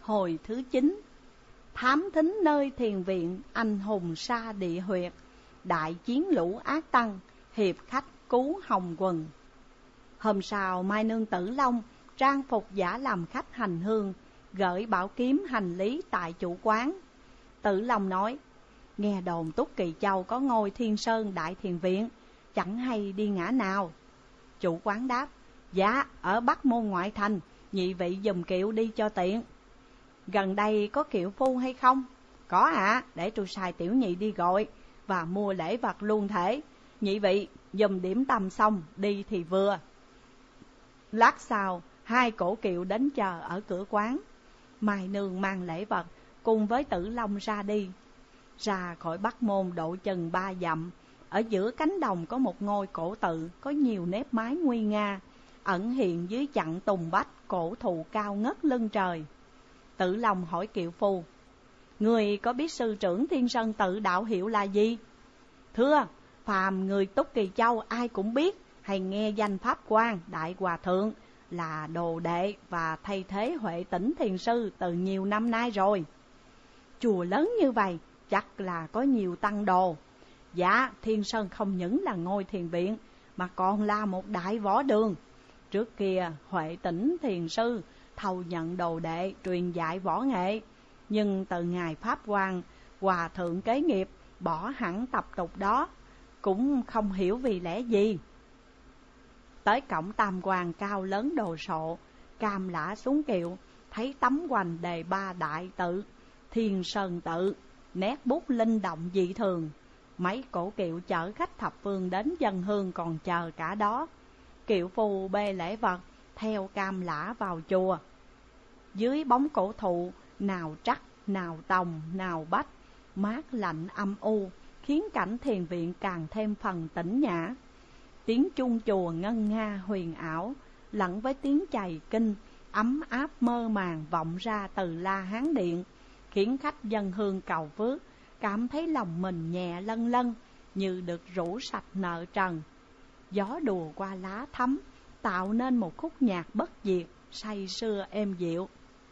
Hồi thứ 9. Thám thính nơi thiền viện, anh hùng sa địa huyệt. Đại chiến lũ ác tăng, hiệp khách cứu hồng quần. Hôm sau Mai Nương Tử Long trang phục giả làm khách hành hương, gửi bảo kiếm hành lý tại chủ quán. Tử Long nói: nghe đồn Túc Kỳ Châu có ngôi Thiên Sơn đại thiền viện, chẳng hay đi ngã nào. Chủ quán đáp: dạ, ở Bắc Môn ngoại thành, nhị vị dùm kiệu đi cho tiện. Gần đây có kiệu phu hay không? Có ạ, để tôi sai tiểu nhị đi gọi và mua lễ vật luôn thể. Nhị vị dùm điểm tâm xong đi thì vừa. Lát sau, hai cỗ kiệu đến chờ ở cửa quán. Mai Nương mang lễ vật cùng với Tử Long ra đi. Ra khỏi Bắc Môn độ chừng 3 dặm, ở giữa cánh đồng có một ngôi cổ tự có nhiều nếp mái nguy nga, ẩn hiện dưới chặng tùng bách cổ thụ cao ngất lưng trời. Tử Long hỏi kiệu phu: người có biết sư trưởng Thiên Sơn tự đạo hiệu là gì? Thưa, phàm người Túc Kỳ Châu ai cũng biết hay nghe danh Pháp Quan Đại Hòa Thượng là đồ đệ và thay thế Huệ Tĩnh thiền sư từ nhiều năm nay rồi. Chùa lớn như vậy chắc là có nhiều tăng đồ. Dạ, Thiên Sơn không những là ngôi thiền viện mà còn là một đại võ đường. Trước kia Huệ Tĩnh thiền sư thầu nhận đồ đệ truyền dạy võ nghệ, nhưng từ ngày Pháp Quan Hòa Thượng kế nghiệp bỏ hẳn tập tục đó, cũng không hiểu vì lẽ gì. Tới cổng tam quan cao lớn đồ sộ, Cam Lã xuống kiệu, thấy tấm hoành đề 3 đại tự Thiên Sơn tự, nét bút linh động dị thường. Mấy cổ kiệu chở khách thập phương đến dân hương còn chờ cả đó. Kiệu phu bê lễ vật theo Cam Lã vào chùa. Dưới bóng cổ thụ, nào trắc, nào tòng, nào bách, mát lạnh âm u, khiến cảnh thiền viện càng thêm phần tĩnh nhã. Tiếng chuông chùa ngân nga huyền ảo, lẫn với tiếng chày kinh ấm áp mơ màng vọng ra từ La Hán Điện, khiến khách dân hương cầu phước cảm thấy lòng mình nhẹ lân lân, như được rũ sạch nợ trần. Gió đùa qua lá thắm, tạo nên một khúc nhạc bất diệt, say sưa êm dịu.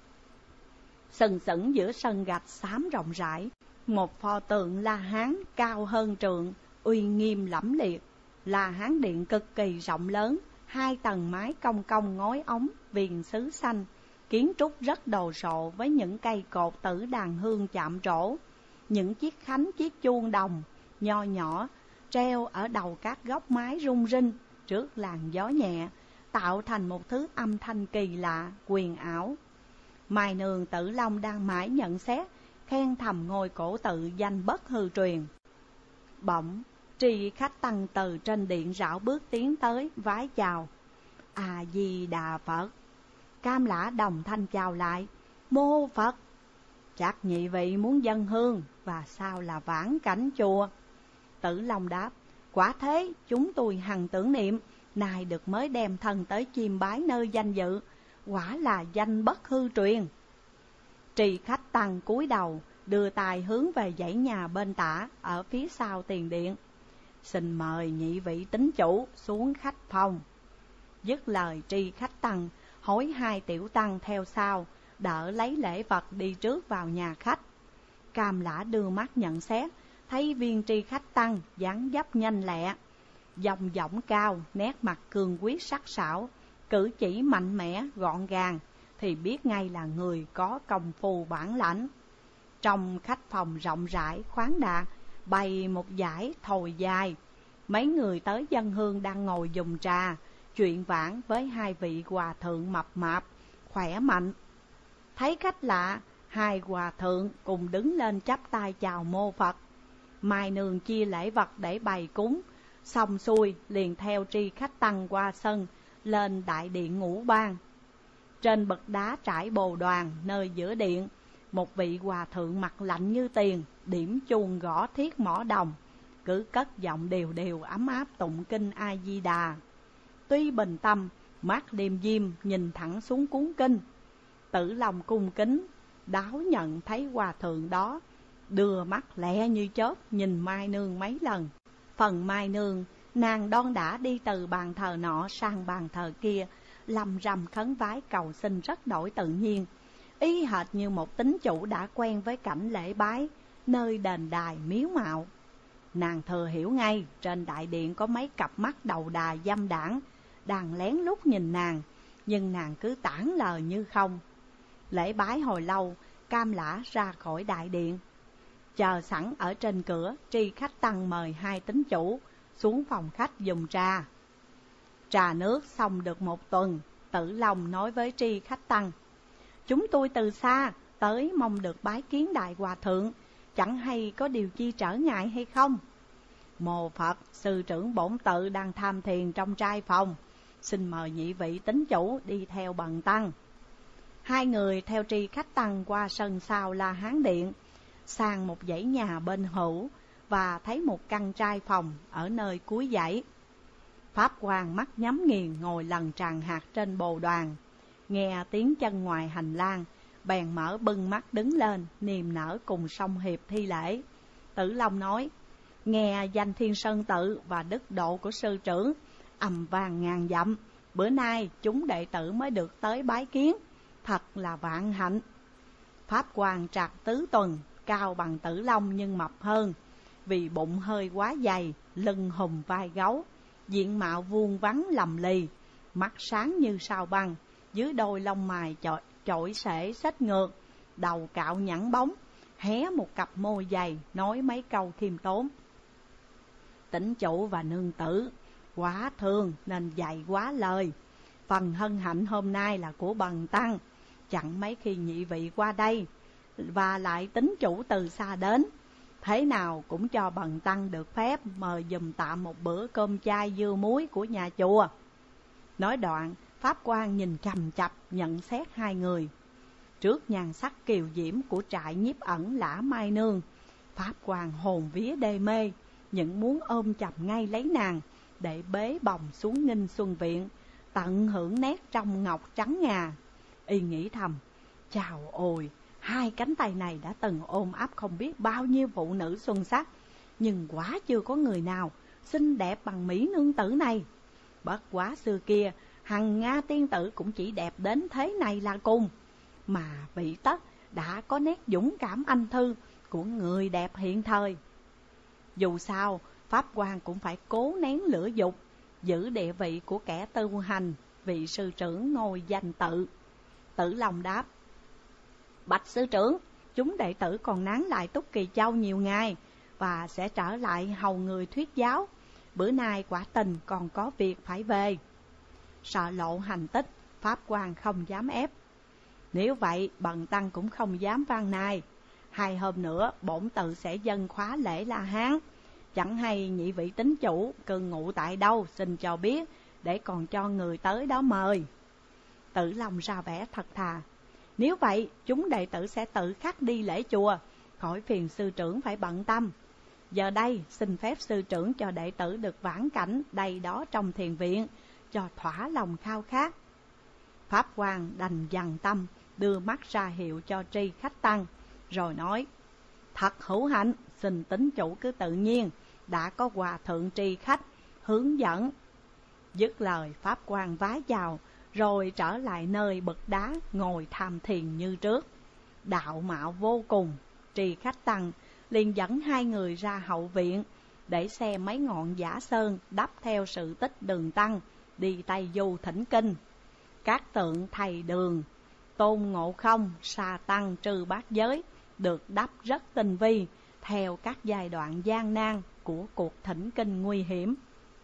Sừng sững giữa sân gạch xám rộng rãi, một pho tượng La Hán cao hơn trượng, uy nghiêm lẫm liệt. La Hán Điện cực kỳ rộng lớn, 2 tầng mái cong cong ngói ống, viền sứ xanh, kiến trúc rất đồ sộ với những cây cột tử đàn hương chạm trổ. Những chiếc khánh chiếc chuông đồng nho nhỏ treo ở đầu các góc mái rung rinh trước làn gió nhẹ, tạo thành một thứ âm thanh kỳ lạ, quyền ảo. Mai Nương Tử Long đang mãi nhận xét, khen thầm ngôi cổ tự danh bất hư truyền. Bỗng tri khách tăng từ trên điện rảo bước tiến tới vái chào: A Di Đà Phật. Cam Lã đồng thanh chào lại: Mô Phật. Chắc nhị vị muốn dâng hương và sao là vãn cảnh chùa? Tử Long đáp: quả thế, chúng tôi hằng tưởng niệm, nay được mới đem thân tới chiêm bái nơi danh dự, quả là danh bất hư truyền. Trì khách tăng cúi đầu, đưa tay hướng về dãy nhà bên tả ở phía sau tiền điện: xin mời nhị vị tín chủ xuống khách phòng. Dứt lời, tri khách tăng hối 2 tiểu tăng theo sau, đỡ lấy lễ vật đi trước vào nhà khách. Cam Lã đưa mắt nhận xét, thấy viên tri khách tăng dáng dấp nhanh lẹ, dòng dõng cao, nét mặt cương quyết sắc sảo, cử chỉ mạnh mẽ gọn gàng, thì biết ngay là người có công phu bản lãnh. Trong khách phòng rộng rãi khoáng đạt, bày một dải thồi dài. Mấy người tới dân hương đang ngồi dùng trà, chuyện vãn với 2 vị hòa thượng mập mạp, khỏe mạnh. Thấy khách lạ, 2 hòa thượng cùng đứng lên chắp tay chào mô Phật. Mai Nương chia lễ vật để bày cúng, xong xuôi liền theo tri khách tăng qua sân, lên đại điện ngũ ban. Trên bậc đá trải bồ đoàn nơi giữa điện, một vị hòa thượng mặt lạnh như tiền, điểm chuông gõ thiết mõ đồng, cứ cất giọng đều đều ấm áp tụng kinh A Di Đà. Tuy bình tâm, mắt liêm diêm nhìn thẳng xuống cuốn kinh. Tử Long cung kính đáo nhận thấy hòa thượng đó, đưa mắt lẹ như chớp nhìn Mai Nương mấy lần. Phần Mai Nương, nàng đon đả đi từ bàn thờ nọ sang bàn thờ kia, lầm rầm khấn vái cầu xin rất đổi tự nhiên. y hệt như một tín chủ đã quen với cảnh lễ bái nơi đền đài miếu mạo. Nàng thừa hiểu ngay trên đại điện có mấy cặp mắt đầu đà dâm đãng đang lén lút nhìn nàng, nhưng nàng cứ tản lờ như không. Lễ bái hồi lâu, cam lã ra khỏi đại điện. Chờ sẵn ở trên cửa, Tri Khách Tăng mời hai tín chủ xuống phòng khách dùng trà. Trà nước xong được một tuần, Tử Long nói với Tri Khách Tăng: chúng tôi từ xa tới mong được bái kiến đại hòa thượng, chẳng hay có điều chi trở ngại hay không? Mô Phật, sư trưởng bổn tự đang tham thiền trong trai phòng, xin mời nhị vị tín chủ đi theo bần tăng. Hai người theo Tri Khách Tăng qua sân sau La Hán Điện, sang một dãy nhà bên hữu và thấy một căn trai phòng ở nơi cuối dãy. Pháp Quan mắt nhắm nghiền ngồi lần tràng hạt trên bồ đoàn, nghe tiếng chân ngoài hành lang, bèn mở bưng mắt đứng lên, niềm nở cùng song hiệp thi lễ. Tử Long nói: nghe danh Thiên Sơn Tự và đức độ của sư trưởng ầm vang ngàn dặm, bữa nay chúng đệ tử mới được tới bái kiến, thật là vạn hạnh. Pháp Quan trạc tứ tuần, cao bằng Tử Long nhưng mập hơn, vì bụng hơi quá dày, lưng hùm vai gấu, diện mạo vuông vắn lầm lì, mắt sáng như sao băng, dưới đôi lông mày chổi xể xếch ngược, đầu cạo nhẵn bóng, hé một cặp môi dày, nói mấy câu khiêm tốn: tín chủ và nương tử quá thương nên dạy quá lời, phần hân hạnh hôm nay là của bần tăng, chẳng mấy khi nhị vị qua đây, và lại tín chủ từ xa đến, thế nào cũng cho bần tăng được phép mời giùm tạm một bữa cơm chay dưa muối của nhà chùa. Nói đoạn, Pháp Quan nhìn chằm chặp nhận xét hai người. Trước nhan sắc kiều diễm của trại nhiếp ẩn Lã Mai Nương, Pháp Quan hồn vía đê mê, những muốn ôm chầm ngay lấy nàng để bế bồng xuống Nghinh Xuân Viện, tận hưởng nét trong ngọc trắng ngà. Y nghĩ thầm: chào ôi, hai cánh tay này đã từng ôm ấp không biết bao nhiêu phụ nữ xuân sắc, nhưng quả chưa có người nào xinh đẹp bằng mỹ nương tử này. Bất quá xưa kia, hằng Nga tiên tử cũng chỉ đẹp đến thế này là cùng, mà vị tất đã có nét dũng cảm anh thư của người đẹp hiện thời. Dù sao, Pháp Quan cũng phải cố nén lửa dục, giữ địa vị của kẻ tu hành, vị sư trưởng ngôi danh tự. Tử Long đáp: bạch sư trưởng, chúng đệ tử còn nán lại Túc Kỳ Châu nhiều ngày và sẽ trở lại hầu người thuyết giáo. Bữa nay quả tình còn có việc phải về. Sợ lộ hành tích, Pháp Quan không dám ép. Nếu vậy, bần tăng cũng không dám van nài. 2 hôm nữa, bổn tự sẽ dâng khóa lễ La Hán. Chẳng hay nhị vị tín chủ cư ngụ tại đâu, xin cho biết, để còn cho người tới đó mời. Tử Long ra vẻ thật thà: nếu vậy, chúng đệ tử sẽ tự khắc đi lễ chùa, khỏi phiền sư trưởng phải bận tâm. Giờ đây, xin phép sư trưởng cho đệ tử được vãn cảnh đây đó trong thiền viện, cho thỏa lòng khao khát. Pháp Quan đành dằn tâm, đưa mắt ra hiệu cho Tri Khách Tăng, rồi nói: thật hữu hạnh, xin tín chủ cứ tự nhiên, đã có hòa thượng Tri Khách hướng dẫn. Dứt lời, Pháp Quan vái chào, rồi trở lại nơi bậc đá ngồi tham thiền như trước. Đạo mạo vô cùng, Tri Khách Tăng liền dẫn hai người ra hậu viện để xem mấy ngọn giả sơn đắp theo sự tích Đường Tăng đi Tây Du thỉnh kinh. Các tượng thầy Đường, Tôn Ngộ Không, Sa Tăng, Trư Bát Giới được đắp rất tinh vi theo các giai đoạn gian nan của cuộc thỉnh kinh nguy hiểm.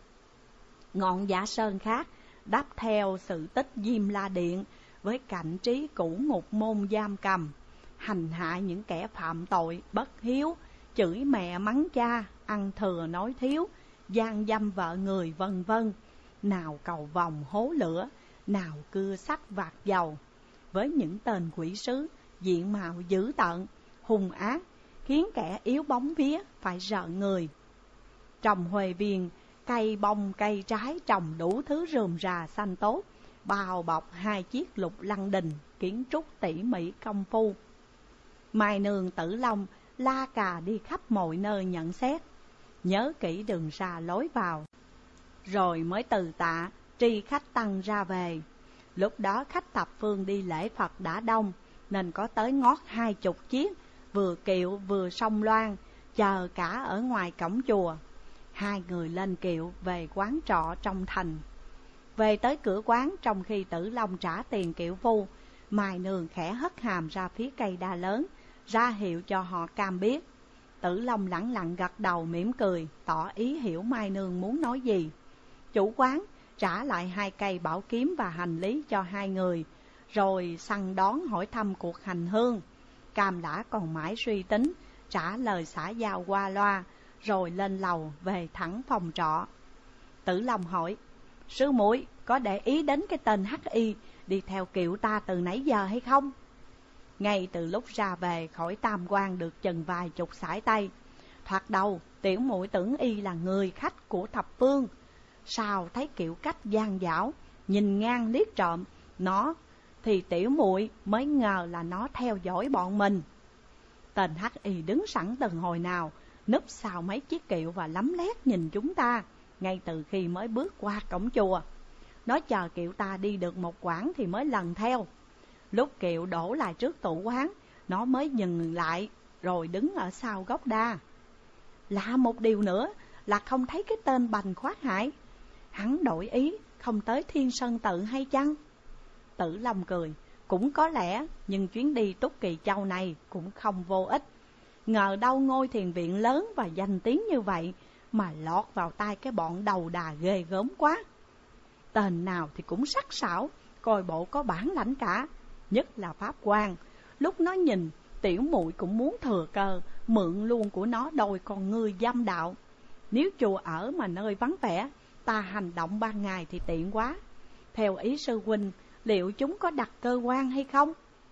Ngọn giả sơn khác đắp theo sự tích Diêm La Điện với cảnh trí cũ ngục môn giam cầm, hành hạ những kẻ phạm tội bất hiếu, chửi mẹ mắng cha, ăn thừa nói thiếu, gian dâm vợ người vân vân. Nào cầu vòng hố lửa, nào cưa sắt vạt dầu, với những tên quỷ sứ diện mạo dữ tợn, hung ác, khiến kẻ yếu bóng vía phải rợn người. Trồng huệ viên, cây bông cây trái trồng đủ thứ rườm rà xanh tốt, bao bọc 2 chiếc lục lăng đình, kiến trúc tỉ mỉ công phu. Mai Nương Tử Long la cà đi khắp mọi nơi nhận xét, nhớ kỹ đường ra lối vào, rồi mới từ tạ Tri Khách Tăng ra về. Lúc đó khách thập phương đi lễ Phật đã đông, nên có tới ngót 20 chiếc, vừa kiệu vừa sông loan, chờ cả ở ngoài cổng chùa. Hai người lên kiệu về quán trọ trong thành. Về tới cửa quán, trong khi Tử Long trả tiền kiệu phu, Mai Nương khẽ hất hàm ra phía cây đa lớn, ra hiệu cho họ cam biết. Tử Long lẳng lặng gật đầu mỉm cười, tỏ ý hiểu Mai Nương muốn nói gì. Chủ quán trả lại 2 cây bảo kiếm và hành lý cho hai người, rồi săn đón hỏi thăm cuộc hành hương. Cam Lã còn mãi suy tính, trả lời xã giao qua loa, rồi lên lầu về thẳng phòng trọ. Tử Long hỏi, sư muội có để ý đến cái tên H.I. đi theo kiệu ta từ nãy giờ hay không? Ngay từ lúc ra về khỏi Tam Quan được chừng vài chục sải tay, thoạt đầu tiểu muội tưởng y là người khách của thập phương. Sao thấy kiểu cách gian dảo, nhìn ngang liếc trộm nó, thì tiểu muội mới ngờ là nó theo dõi bọn mình. Tên H.I. đứng sẵn từ hồi nào, núp sau mấy chiếc kiệu và lấm lét nhìn chúng ta, ngay từ khi mới bước qua cổng chùa. Nó chờ kiệu ta đi được một quãng thì mới lần theo. Lúc kiệu đổ lại trước tủ quán, nó mới dừng lại, rồi đứng ở sau gốc đa. Lạ một điều nữa là không thấy cái tên Bành Khoát Hải. Hắn đổi ý không tới Thiên Sơn Tự hay chăng? Tử Long cười, cũng có lẽ, nhưng chuyến đi Túc Kỳ Châu này cũng không vô ích. Ngờ đâu ngôi thiền viện lớn và danh tiếng như vậy mà lọt vào tay cái bọn đầu đà ghê gớm quá. Tên nào thì cũng sắc sảo, coi bộ có bản lãnh cả, nhất là Pháp Quan. Lúc nó nhìn, tiểu muội cũng muốn thừa cơ mượn luôn của nó đôi con ngươi dâm đạo. Nếu chùa ở mà nơi vắng vẻ, ta hành động ban ngày thì tiện quá. Theo ý sư huynh, liệu chúng có đặt cơ quan hay không?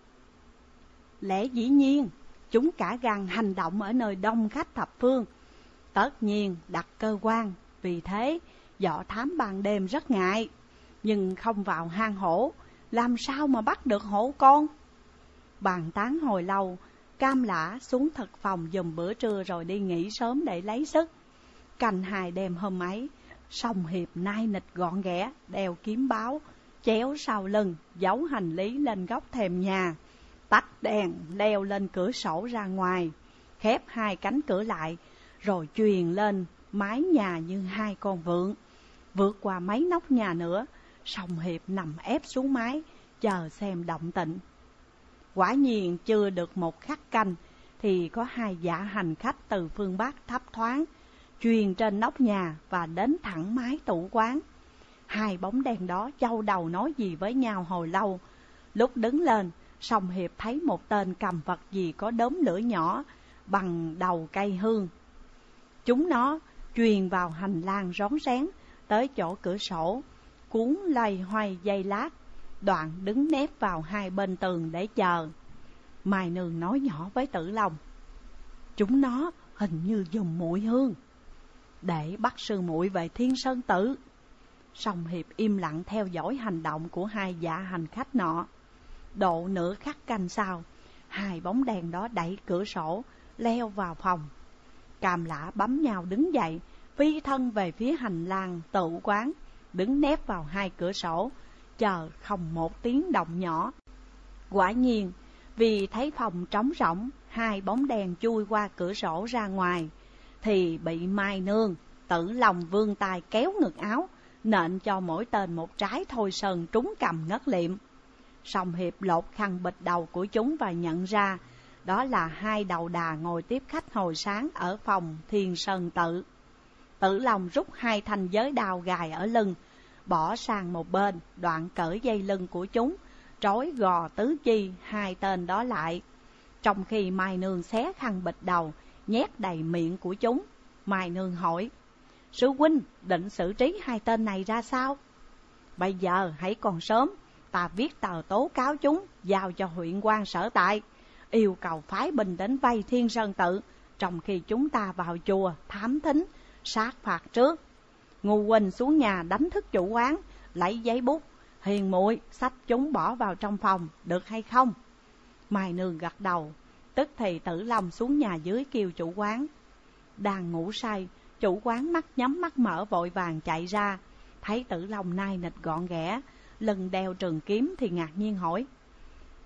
Lẽ dĩ nhiên, chúng cả gan hành động ở nơi đông khách thập phương. Tất nhiên đặt cơ quan, vì thế dọ thám ban đêm rất ngại. Nhưng không vào hang hổ, làm sao mà bắt được hổ con? Bàn tán hồi lâu, Cam Lã xuống thực phòng giùm bữa trưa rồi đi nghỉ sớm để lấy sức. Canh 2 đêm hôm ấy, Song Hiệp nai nịch gọn ghẽ, đeo kiếm báo, chéo sau lưng, giấu hành lý lên góc thềm nhà, tắt đèn, leo lên cửa sổ ra ngoài, khép 2 cánh cửa lại, rồi chuyền lên mái nhà như 2 con vượn. Vượt qua mấy nóc nhà nữa, Song Hiệp nằm ép xuống mái, chờ xem động tĩnh. Quả nhiên chưa được một khắc canh, thì có 2 dạ hành khách từ phương Bắc thấp thoáng, truyền trên nóc nhà và đến thẳng mái tủ quán. 2 bóng đen đó châu đầu nói gì với nhau hồi lâu. Lúc đứng lên, Song Hiệp thấy một tên cầm vật gì có đốm lửa nhỏ bằng đầu cây hương. Chúng nó truyền vào hành lang rón rén, tới chỗ cửa sổ, cuốn loay hoay giây lát, đoạn đứng nép vào 2 bên tường để chờ. Mai Nương nói nhỏ với Tử Long, chúng nó hình như dùng muội hương để bắt sư muội về Thiên Sơn Tự. Song Hiệp im lặng theo dõi hành động của 2 dạ hành khách nọ. Độ nửa khắc canh sau, 2 bóng đèn đó đẩy cửa sổ, leo vào phòng. Cam Lã bấm nhau đứng dậy, phi thân về phía hành lang tự quán, đứng nép vào 2 cửa sổ, chờ không một tiếng động nhỏ. Quả nhiên, vì thấy phòng trống rỗng, 2 bóng đèn chui qua cửa sổ ra ngoài, thì bị Mai Nương, Tử Long vươn tay kéo ngực áo, nện cho mỗi tên một trái thôi sơn trúng cầm ngất liệm. Song Hiệp lột khăn bịt đầu của chúng và nhận ra đó là 2 đầu đà ngồi tiếp khách hồi sáng ở phòng Thiên Sơn Tự. Tử Long rút 2 thanh giới đao gài ở lưng, bỏ sang một bên, đoạn cởi dây lưng của chúng, trói gò tứ chi 2 tên đó lại. Trong khi Mai Nương xé khăn bịt đầu, nhét đầy miệng của chúng, Mai Nương hỏi, sư huynh định xử trí 2 tên này ra sao? Bây giờ hãy còn sớm, ta viết tờ tố cáo chúng, giao cho huyện quan sở tại, yêu cầu phái binh đến vây Thiên Sơn Tự, trong khi chúng ta vào chùa thám thính, sát phạt trước. Ngu huynh xuống nhà đánh thức chủ quán, lấy giấy bút, hiền muội xách chúng bỏ vào trong phòng, được hay không? Mai Nương gật đầu. Tức thì Tử Long xuống nhà dưới kêu chủ quán. Đang ngủ say, chủ quán mắt nhắm mắt mở vội vàng chạy ra, thấy Tử Long nai nịch gọn ghẽ, lưng đeo trường kiếm thì ngạc nhiên hỏi,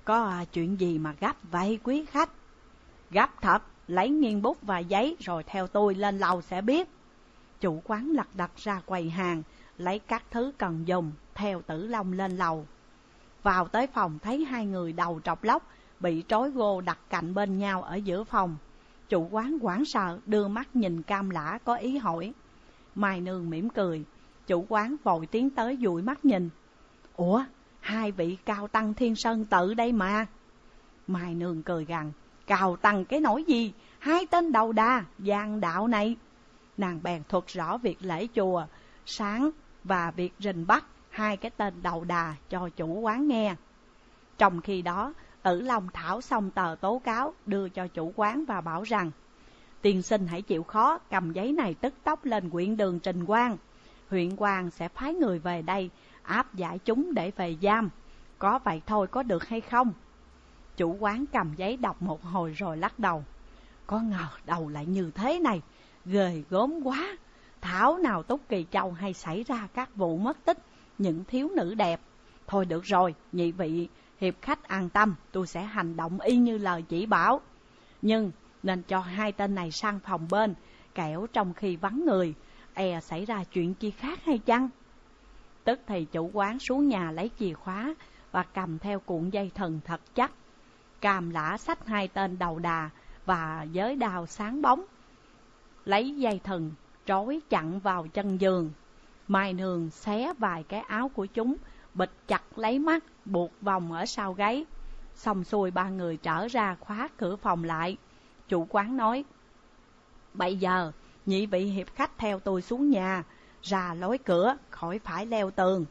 Có chuyện gì mà gấp vậy quý khách? Gấp thật, lấy nghiêng bút và giấy rồi theo tôi lên lầu sẽ biết. Chủ quán lật đật ra quầy hàng, lấy các thứ cần dùng, theo Tử Long lên lầu. Vào tới phòng thấy hai người đầu trọc lóc bị trói gô đặt cạnh bên nhau ở giữa phòng. Chủ quán hoảng sợ đưa mắt nhìn Cam Lã có ý hỏi. Mai Nương mỉm cười. Chủ quán vội tiến tới dụi mắt nhìn. Ủa, hai vị cao tăng Thiên Sơn Tự đây mà. Mai Nương cười gằn. Cao tăng cái nỗi gì? Hai tên đầu đà, gian đạo này. Nàng bèn thuật rõ việc lễ chùa sáng và việc rình bắt hai cái tên đầu đà cho chủ quán nghe. Trong khi đó, Tử Long thảo xong tờ tố cáo đưa cho chủ quán và bảo rằng: tiên sinh hãy chịu khó cầm giấy này tức tốc lên huyện đường trình quan. Huyện quan sẽ phái người về đây áp giải chúng để về giam. Có vậy thôi có được hay không? Chủ quán cầm giấy đọc một hồi rồi lắc đầu. Có ngờ đầu lại như thế này, ghê gớm quá. Thảo nào Túc Kỳ Châu hay xảy ra các vụ mất tích những thiếu nữ đẹp. Thôi được rồi, nhị vị hiệp khách an tâm, tôi sẽ hành động y như lời chỉ bảo. Nhưng nên cho hai tên này sang phòng bên, kẻo trong khi vắng người xảy ra chuyện chi khác hay chăng? Tức thì chủ quán xuống nhà lấy chìa khóa và cầm theo cuộn dây thừng thật chắc. Cam Lã xách hai tên đầu đà và giới đao sáng bóng, lấy dây thừng trói chặn vào chân giường. Mai Nương xé vài cái áo của chúng, bịt chặt lấy mắt, buộc vòng ở sau gáy. Xong xuôi ba người trở ra khóa cửa phòng lại. Chủ quán nói: bây giờ nhị vị hiệp khách theo tôi xuống nhà, ra lối cửa, khỏi phải leo tường.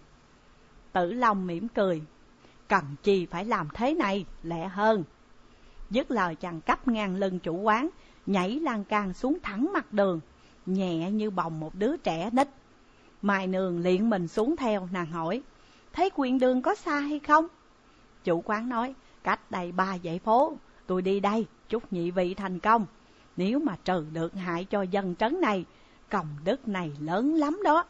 Tử Long mỉm cười: cần chi phải làm thế này, lẹ hơn. Dứt lời chàng cắp ngang lưng chủ quán, nhảy lan can xuống thẳng mặt đường, nhẹ như bồng một đứa trẻ nít. Mai Nương liền mình xuống theo, nàng hỏi: thấy quyền đường có xa hay không? Chủ quán nói: cách đây 3 dãy phố, tôi đi đây, chúc nhị vị thành công. Nếu mà trừ được hại cho dân trấn này, công đức này lớn lắm đó.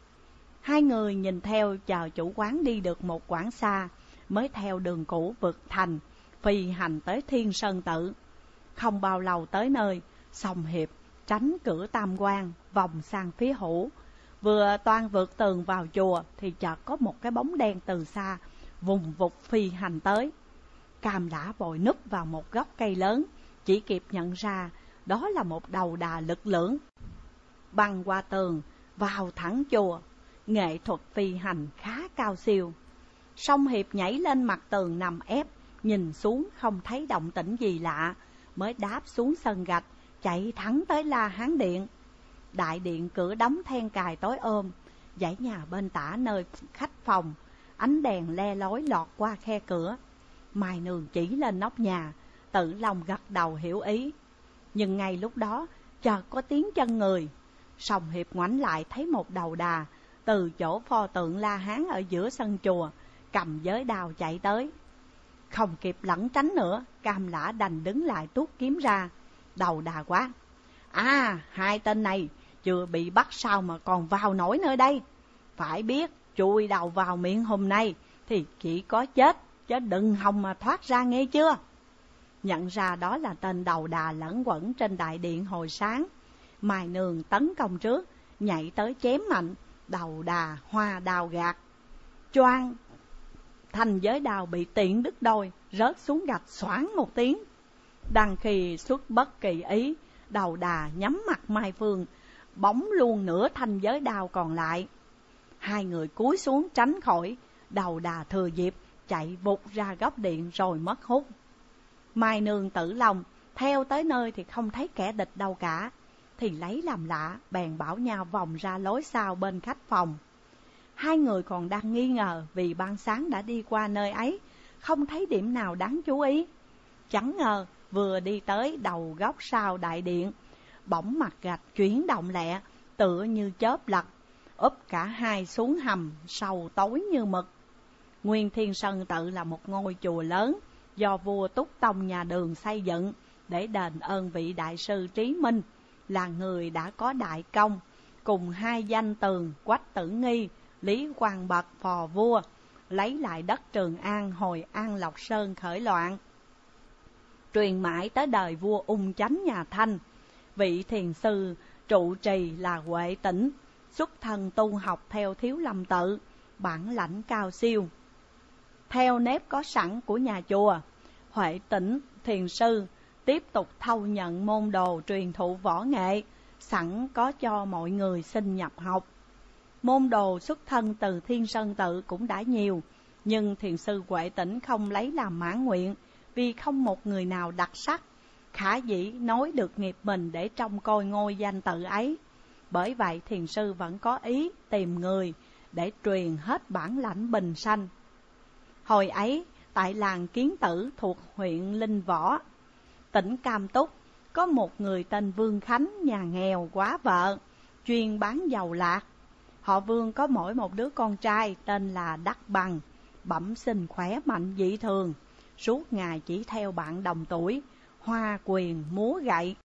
Hai người nhìn theo chờ chủ quán đi được một quãng xa, mới theo đường cũ vượt thành, phi hành tới Thiên Sơn Tự. Không bao lâu tới nơi, Song Hiệp tránh cửa Tam Quan, vòng sang phía hữu. Vừa toan vượt tường vào chùa thì chợt có một cái bóng đen từ xa vùng vụt phi hành tới. Cam Lã vội núp vào một gốc cây lớn, chỉ kịp nhận ra đó là một đầu đà lực lưỡng, băng qua tường vào thẳng chùa. Nghệ thuật phi hành khá cao siêu. Song Hiệp nhảy lên mặt tường nằm ép, nhìn xuống không thấy động tĩnh gì lạ, mới đáp xuống sân gạch, chạy thẳng tới La Hán Điện. Đại điện cửa đóng then cài tối ôm, dãy nhà bên tả nơi khách phòng, ánh đèn le lói lọt qua khe cửa. Mai Nương chỉ lên nóc nhà, Tử Long gật đầu hiểu ý. Nhưng ngay lúc đó chợt có tiếng chân người. Song Hiệp ngoảnh lại thấy một đầu đà từ chỗ pho tượng La Hán ở giữa sân chùa, cầm giới đao chạy tới. Không kịp lẩn tránh nữa, Cam Lã đành đứng lại tuốt kiếm ra. Đầu đà quá: à, hai tên này chưa bị bắt sao mà còn vào nổi nơi đây. Phải biết chui đầu vào miệng hôm nay thì chỉ có chết, chứ đừng hòng mà thoát ra, nghe chưa? Nhận ra đó là tên đầu đà lẫn quẩn trên đại điện hồi sáng, Mai Nương tấn công trước, nhảy tới chém mạnh. Đầu đà hoa đào gạt, choang, thành giới đào bị tiện đứt đôi, rớt xuống gạch xoảng một tiếng. Đằng khi xuất bất kỳ ý, đầu đà nhắm mặt Mai Phương, bóng luôn nửa thanh giới đao còn lại. Hai người cúi xuống tránh khỏi, đầu đà thừa dịp chạy vụt ra góc điện rồi mất hút. Mai Nương Tử Long theo tới nơi thì không thấy kẻ địch đâu cả, thì lấy làm lạ, bèn bảo nhau vòng ra lối sau bên khách phòng. Hai người còn đang nghi ngờ vì ban sáng đã đi qua nơi ấy, không thấy điểm nào đáng chú ý. Chẳng ngờ vừa đi tới đầu góc sau đại điện, bỗng mặt gạch chuyển động lẹ, tựa như chớp lật, úp cả hai xuống hầm sâu tối như mực. Nguyên Thiên Sơn Tự là một ngôi chùa lớn do vua Túc Tông nhà Đường xây dựng để đền ơn vị đại sư Trí Minh, là người đã có đại công, cùng hai danh tường Quách Tử Nghi, Lý Quang Bật phò vua, lấy lại đất Trường An hồi An Lộc Sơn khởi loạn. Truyền mãi tới đời vua Ung Chánh nhà Thanh, vị thiền sư trụ trì là Huệ Tĩnh, xuất thân tu học theo Thiếu Lâm tự, bản lãnh cao siêu. Theo nếp có sẵn của nhà chùa, Huệ Tĩnh thiền sư tiếp tục thâu nhận môn đồ truyền thụ võ nghệ, sẵn có cho mọi người xin nhập học. Môn đồ xuất thân từ Thiên Sơn tự cũng đã nhiều, nhưng thiền sư Huệ Tĩnh không lấy làm mãn nguyện, vì không một người nào đặc sắc, khả dĩ nói được nghiệp mình để trông coi ngôi danh tự ấy. Bởi vậy thiền sư vẫn có ý tìm người để truyền hết bản lãnh bình sanh. Hồi ấy, tại làng Kiến Tử thuộc huyện Linh Võ, tỉnh Cam Túc, có một người tên Vương Khánh, nhà nghèo quá vợ, chuyên bán dầu lạc. Họ Vương có mỗi một đứa con trai tên là Đắc Bằng, bẩm sinh khỏe mạnh dị thường, suốt ngày chỉ theo bạn đồng tuổi, hoa quyền múa gậy.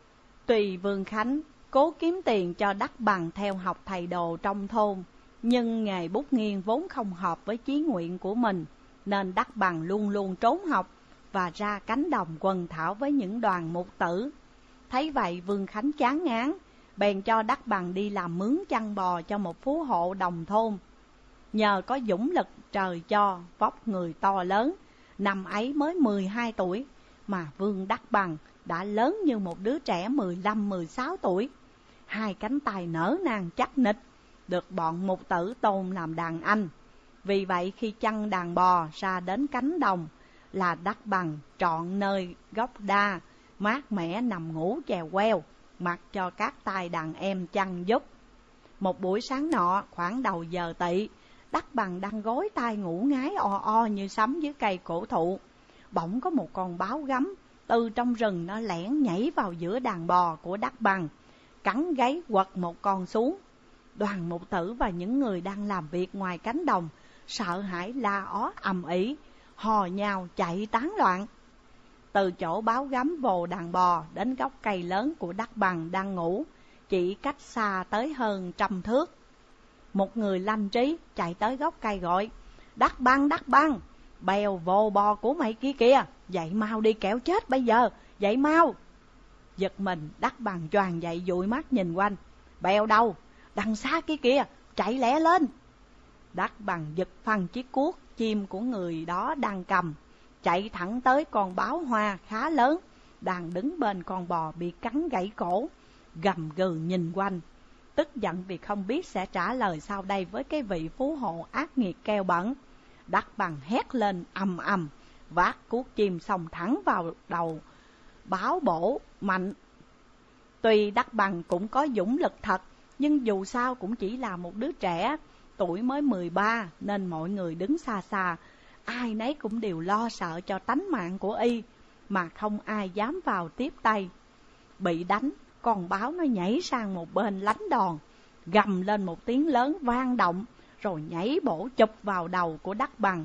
Tùy Vương Khánh cố kiếm tiền cho Đắc Bằng theo học thầy đồ trong thôn, nhưng nghề bút nghiêng vốn không hợp với chí nguyện của mình, nên Đắc Bằng luôn luôn trốn học và ra cánh đồng quần thảo với những đoàn mục tử. Thấy vậy Vương Khánh chán ngán, bèn cho Đắc Bằng đi làm mướn chăn bò cho một phú hộ đồng thôn. Nhờ có dũng lực trời cho, vóc người to lớn, năm ấy mới 12 tuổi, mà Vương Đắc Bằng đã lớn như một đứa trẻ 15-16 tuổi. Hai cánh tay nở nang chắc nịch, được bọn mục tử tôn làm đàn anh. Vì vậy khi chăn đàn bò ra đến cánh đồng, là Đắc Bằng trọn nơi gốc đa, mát mẻ nằm ngủ chèo queo, mặc cho các tay đàn em chăn giúp. Một buổi sáng nọ, khoảng đầu giờ tỵ, Đắc Bằng đang gối tay ngủ ngái o o như sấm dưới cây cổ thụ. Bỗng có một con báo gấm từ trong rừng nó lẻn nhảy vào giữa đàn bò của Đắc Bằng, cắn gáy quật một con xuống. Đoàn mục tử và những người đang làm việc ngoài cánh đồng sợ hãi la ó ầm ĩ, hò nhau chạy tán loạn. Từ chỗ báo gấm vồ đàn bò đến gốc cây lớn của Đắc Bằng đang ngủ, chỉ cách xa tới hơn 100 thước. Một người lanh trí chạy tới gốc cây gọi: Đắc Bằng, bèo vồ bò của mày kia kìa, dậy mau đi kẻo chết bây giờ, dậy mau. Giật mình, Đắc Bằng choàng dậy dụi mắt nhìn quanh: Bèo đâu? Đằng xa kia kìa, chạy lẹ lên. Đắc Bằng giật phăng chiếc cuốc chim của người đó đang cầm, chạy thẳng tới con báo hoa khá lớn đang đứng bên con bò bị cắn gãy cổ, gầm gừ nhìn quanh, tức giận vì không biết sẽ trả lời sao đây với cái vị phú hộ ác nghiệt keo bẩn. Đắc Bằng hét lên ầm ầm, vác cuốc chim xông thẳng vào đầu báo bổ mạnh. Tuy Đắc Bằng cũng có dũng lực thật, nhưng dù sao cũng chỉ là một đứa trẻ, tuổi mới 13, nên mọi người đứng xa xa, ai nấy cũng đều lo sợ cho tánh mạng của y, mà không ai dám vào tiếp tay. Bị đánh, con báo nó nhảy sang một bên lánh đòn, gầm lên một tiếng lớn vang động, rồi nhảy bổ chụp vào đầu của Đắc Bằng.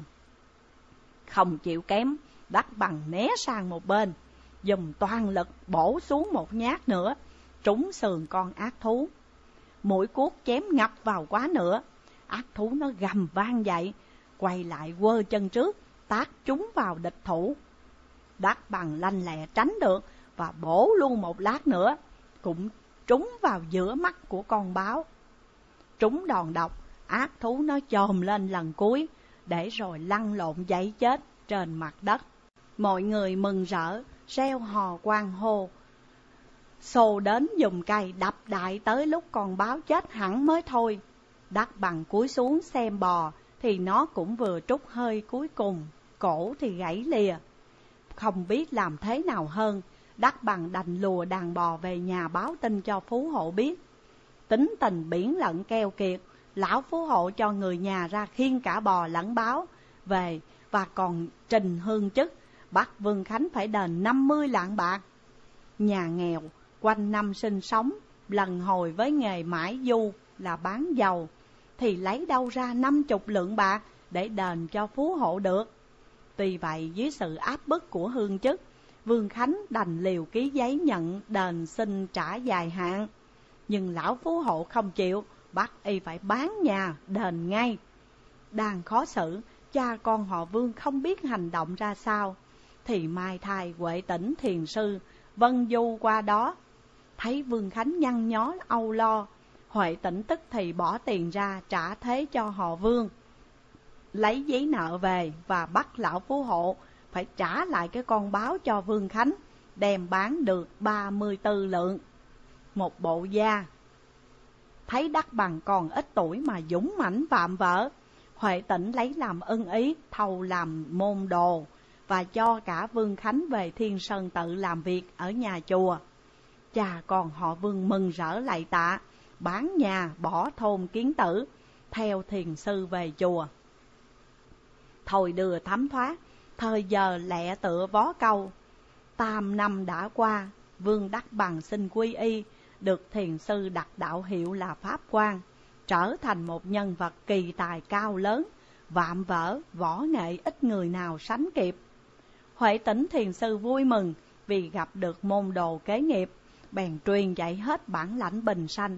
Không chịu kém, Đắc Bằng né sang một bên, dùng toàn lực bổ xuống một nhát nữa, trúng sườn con ác thú. Mũi cuốc chém ngập vào quá nữa, ác thú nó gầm vang dậy, quay lại quơ chân trước, tát trúng vào địch thủ. Đắc Bằng lanh lẹ tránh được và bổ luôn một lát nữa, cũng trúng vào giữa mắt của con báo. Trúng đòn độc, ác thú nó chồm lên lần cuối, để rồi lăn lộn dãy chết trên mặt đất. Mọi người mừng rỡ, reo hò hoan hô, xô đến dùng cây đập đại tới lúc con báo chết hẳn mới thôi. Đắc Bằng cúi xuống xem bò, thì nó cũng vừa trút hơi cuối cùng, cổ thì gãy lìa. Không biết làm thế nào hơn, Đắc Bằng đành lùa đàn bò về nhà báo tin cho phú hộ biết. Tính tình biển lận keo kiệt, lão phú hộ cho người nhà ra khiêng cả bò lẫn báo về, và còn trình hương chức bắt Vương Khánh phải đền 50 lạng bạc. Nhà nghèo quanh năm sinh sống lần hồi với nghề mãi du là bán dầu, thì lấy đâu ra 50 lượng bạc để đền cho phú hộ được. Tuy vậy dưới sự áp bức của hương chức, Vương Khánh đành liều ký giấy nhận đền xin trả dài hạn. Nhưng lão phú hộ không chịu, bắt y phải bán nhà đền ngay. Đang khó xử cha con họ Vương không biết hành động ra sao, thì mai thai Huệ Tĩnh thiền sư vân du qua đó. Thấy Vương Khánh nhăn nhó âu lo, Huệ Tĩnh tức thì bỏ tiền ra trả thế cho họ Vương, lấy giấy nợ về và bắt lão phú hộ phải trả lại cái con báo cho Vương Khánh, đem bán được 34 lượng một bộ da. Thấy Đắc Bằng còn ít tuổi mà dũng mãnh vạm vỡ, Huệ Tĩnh lấy làm ưng ý, thầu làm môn đồ và cho cả Vương Khánh về Thiên Sơn Tự làm việc ở nhà chùa. Cha con họ Vương mừng rỡ lạy tạ, bán nhà bỏ thôn kiến tử, theo thiền sư về chùa. Thôi đưa thấm thoát, thời giờ lẹ tựa vó câu. 8 năm đã qua, Vương Đắc Bằng xin quy y, được thiền sư đặt đạo hiệu là Pháp Quang, trở thành một nhân vật kỳ tài cao lớn, vạm vỡ, võ nghệ ít người nào sánh kịp. Huệ Tĩnh thiền sư vui mừng vì gặp được môn đồ kế nghiệp, bèn truyền dạy hết bản lãnh bình sanh.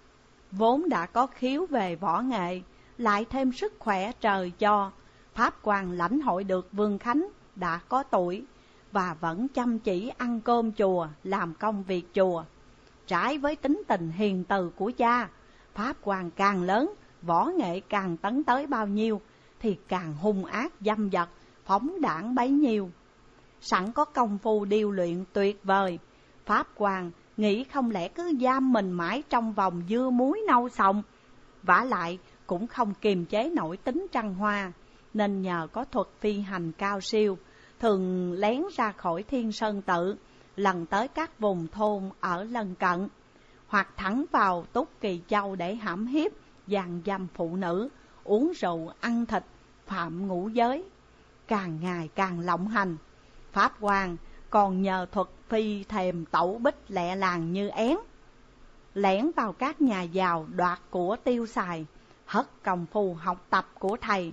Vốn đã có khiếu về võ nghệ, lại thêm sức khỏe trời cho, Pháp Quang lãnh hội được Vương Khánh đã có tuổi và vẫn chăm chỉ ăn cơm chùa, làm công việc chùa. Trái với tính tình hiền từ của cha, Pháp Quang càng lớn, võ nghệ càng tấn tới bao nhiêu thì càng hung ác dâm dật, phóng đãng bấy nhiêu. Sẵn có công phu điêu luyện tuyệt vời, Pháp Quang nghĩ không lẽ cứ giam mình mãi trong vòng dưa muối nâu sòng, vả lại cũng không kiềm chế nổi tính trăng hoa, nên nhờ có thuật phi hành cao siêu, thường lén ra khỏi Thiên Sơn Tự, lần tới các vùng thôn ở lân cận, hoặc thẳng vào Túc Kỳ Châu để hãm hiếp, giàn dâm phụ nữ, uống rượu, ăn thịt, phạm ngũ giới. Càng ngày càng lộng hành, Pháp Quang còn nhờ thuật phi thềm tẩu bích lẹ làng như én, lẻn vào các nhà giàu đoạt của tiêu xài, hất công phu học tập của thầy,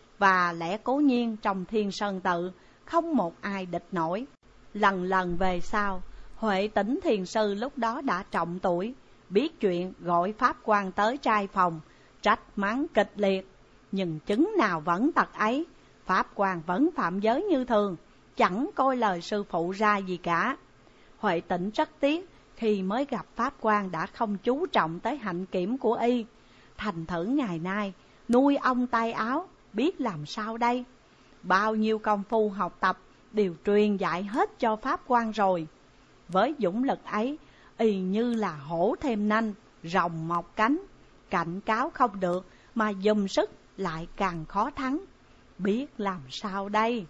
và lẽ cố nhiên trong Thiên Sơn Tự không một ai địch nổi. Lần lần về sau, Huệ Tĩnh thiền sư lúc đó đã trọng tuổi, biết chuyện gọi Pháp Quang tới trai phòng, trách mắng kịch liệt, nhưng chứng nào vẫn tật ấy, Pháp Quang vẫn phạm giới như thường, chẳng coi lời sư phụ ra gì cả. Huệ Tĩnh rất tiếc khi mới gặp Pháp Quang đã không chú trọng tới hạnh kiểm của y, thành thử ngày nay nuôi ông tay áo, biết làm sao đây. Bao nhiêu công phu học tập đều truyền dạy hết cho Pháp Quang rồi. Với dũng lực ấy, y như là hổ thêm nanh, rồng mọc cánh, cảnh cáo không được mà dùng sức lại càng khó thắng. Biết làm sao đây?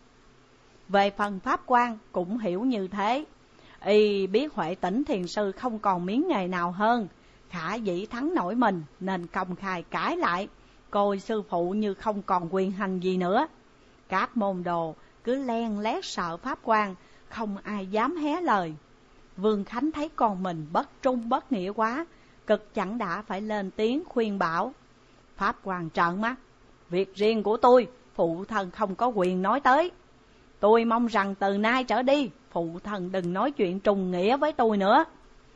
Về phần Pháp Quang cũng hiểu như thế. Y biết Huệ Tĩnh thiền sư không còn miếng nghề nào hơn, khả dĩ thắng nổi mình, nên công khai cãi lại, coi sư phụ như không còn quyền hành gì nữa. Các môn đồ cứ len lét sợ Pháp Quang, không ai dám hé lời. Vương Khánh thấy con mình bất trung bất nghĩa quá, cực chẳng đã phải lên tiếng khuyên bảo. Pháp Quang trợn mắt: việc riêng của tôi, phụ thân không có quyền nói tới. Tôi mong rằng từ nay trở đi, phụ thân đừng nói chuyện trùng nghĩa với tôi nữa.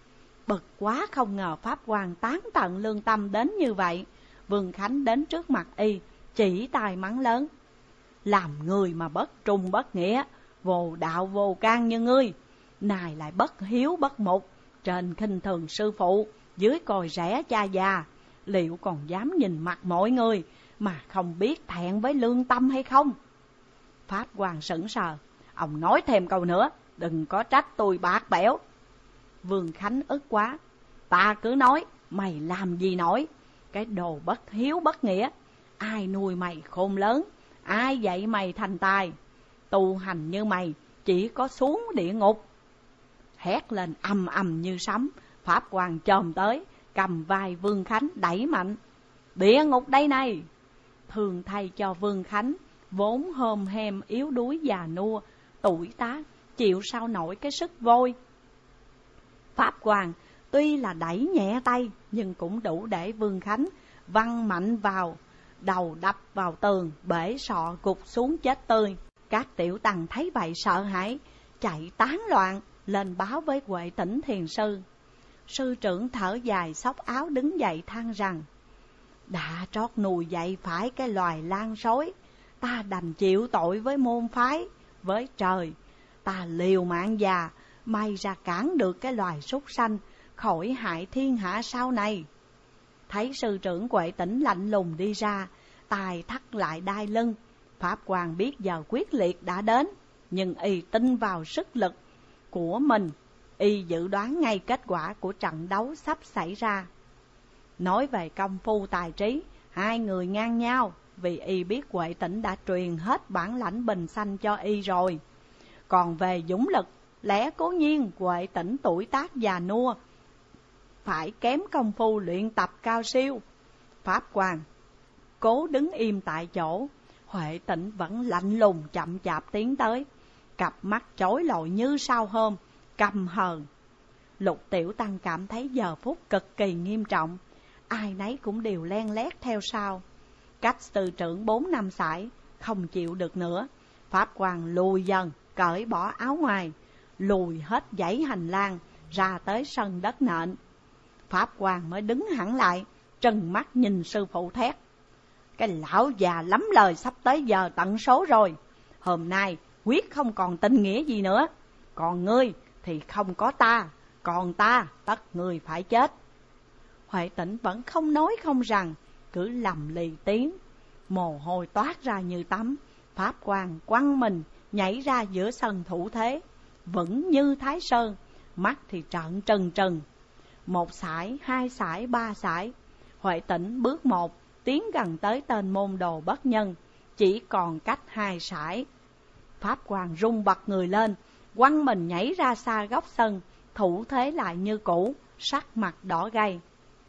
Bực quá không ngờ Pháp Quang tán tận lương tâm đến như vậy. Vương Khánh đến trước mặt y, chỉ tay mắng lớn: làm người mà bất trung bất nghĩa, vô đạo vô can như ngươi, này lại bất hiếu bất mục, trên khinh thường sư phụ, dưới coi rẻ cha già, liệu còn dám nhìn mặt mọi người mà không biết thẹn với lương tâm hay không? Pháp Quang sững sờ: ông nói thêm câu nữa, đừng có trách tôi bạc bẽo. Vương Khánh ức quá: ta cứ nói, mày làm gì nổi, cái đồ bất hiếu bất nghĩa, ai nuôi mày khôn lớn, ai dạy mày thành tài, tu hành như mày chỉ có xuống địa ngục. Hét lên ầm ầm như sấm, Pháp Quang chồm tới, cầm vai Vương Khánh đẩy mạnh: địa ngục đây này! Thường thay cho Vương Khánh, vốn hòm hem yếu đuối già nua, tuổi tác, chịu sao nổi cái sức vôi. Pháp Quang tuy là đẩy nhẹ tay, nhưng cũng đủ để Vương Khánh văng mạnh vào đầu, đập vào tường, bể sọ gục xuống chết tươi. Các tiểu tăng thấy vậy sợ hãi, chạy tán loạn lên báo với Huệ Tĩnh thiền sư. Sư trưởng thở dài xốc áo đứng dậy than rằng: đã trót nùi dậy phải cái loài lan sói, ta đành chịu tội với môn phái, với trời. Ta liều mạng già, may ra cản được cái loài súc sanh khỏi hại thiên hạ sau này. Thấy sư trưởng Huệ Tĩnh lạnh lùng đi ra, tài thắt lại đai lưng. Pháp Hoàng biết giờ quyết liệt đã đến, nhưng y tin vào sức lực của mình. Y dự đoán ngay kết quả của trận đấu sắp xảy ra. Nói về công phu tài trí, hai người ngang nhau, vì y biết Huệ Tĩnh đã truyền hết bản lãnh bình xanh cho y rồi. Còn về dũng lực, lẽ cố nhiên Huệ Tĩnh tuổi tác già nua, phải kém công phu luyện tập cao siêu. Pháp Hoàng cố đứng im tại chỗ, Huệ Tĩnh vẫn lạnh lùng chậm chạp tiến tới, cặp mắt chói lọi như sao hôm, căm hờn. Lục Tiểu Tăng cảm thấy giờ phút cực kỳ nghiêm trọng, ai nấy cũng đều len lét theo sau. Cách sư trưởng 4 năm sải, không chịu được nữa, Pháp Hoàng lùi dần, cởi bỏ áo ngoài, lùi hết dãy hành lang, ra tới sân đất nện. Pháp Hoàng mới đứng hẳn lại, trừng mắt nhìn sư phụ thét: cái lão già lắm lời, sắp tới giờ tận số rồi. Hôm nay quyết không còn tình nghĩa gì nữa. Còn ngươi thì không có ta, còn ta tất ngươi phải chết. Huệ Tĩnh vẫn không nói không rằng, cứ lầm lì tiếng, mồ hôi toát ra như tắm. Pháp Hoàng quăng mình nhảy ra giữa sân thủ thế, vững như Thái Sơn, mắt thì trợn trừng trừng. 1 sải, 2 sải, 3 sải, Huệ Tĩnh bước một tiến gần tới tên môn đồ bất nhân, chỉ còn cách 2 sải. Pháp Hoàng rung bật người lên, quăng mình nhảy ra xa góc sân, thủ thế lại như cũ, sắc mặt đỏ gay.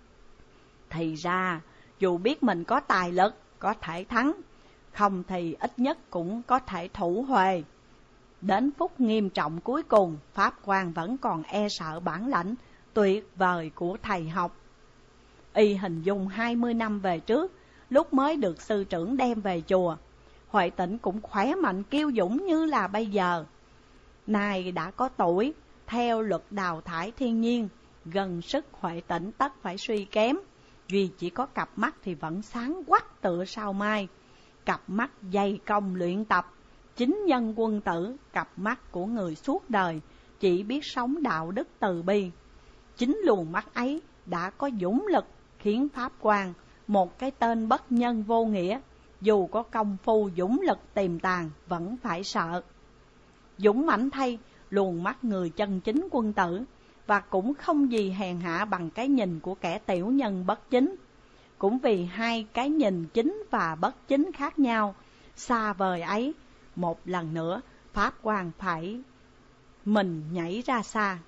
Thì ra, dù biết mình có tài lực, có thể thắng, không thì ít nhất cũng có thể thủ huề. Đến phút nghiêm trọng cuối cùng, Pháp Hoàng vẫn còn e sợ bản lãnh tuyệt vời của thầy học. Y hình dung 20 năm về trước, lúc mới được sư trưởng đem về chùa, Huệ Tĩnh cũng khỏe mạnh kiêu dũng như là bây giờ. Nay đã có tuổi, theo luật đào thải thiên nhiên, gần sức Huệ Tĩnh tất phải suy kém. Duy chỉ có cặp mắt thì vẫn sáng quắc tựa sao mai, cặp mắt dày công luyện tập, chính nhân quân tử, cặp mắt của người suốt đời chỉ biết sống đạo đức từ bi. Chính luồng mắt ấy đã có dũng lực khiến Pháp Hoàng, một cái tên bất nhân vô nghĩa, dù có công phu dũng lực tiềm tàng vẫn phải sợ. Dũng mãnh thay, luồng mắt người chân chính quân tử, và cũng không gì hèn hạ bằng cái nhìn của kẻ tiểu nhân bất chính. Cũng vì hai cái nhìn chính và bất chính khác nhau, xa vời ấy, một lần nữa Pháp Hoàng phải mình nhảy ra xa.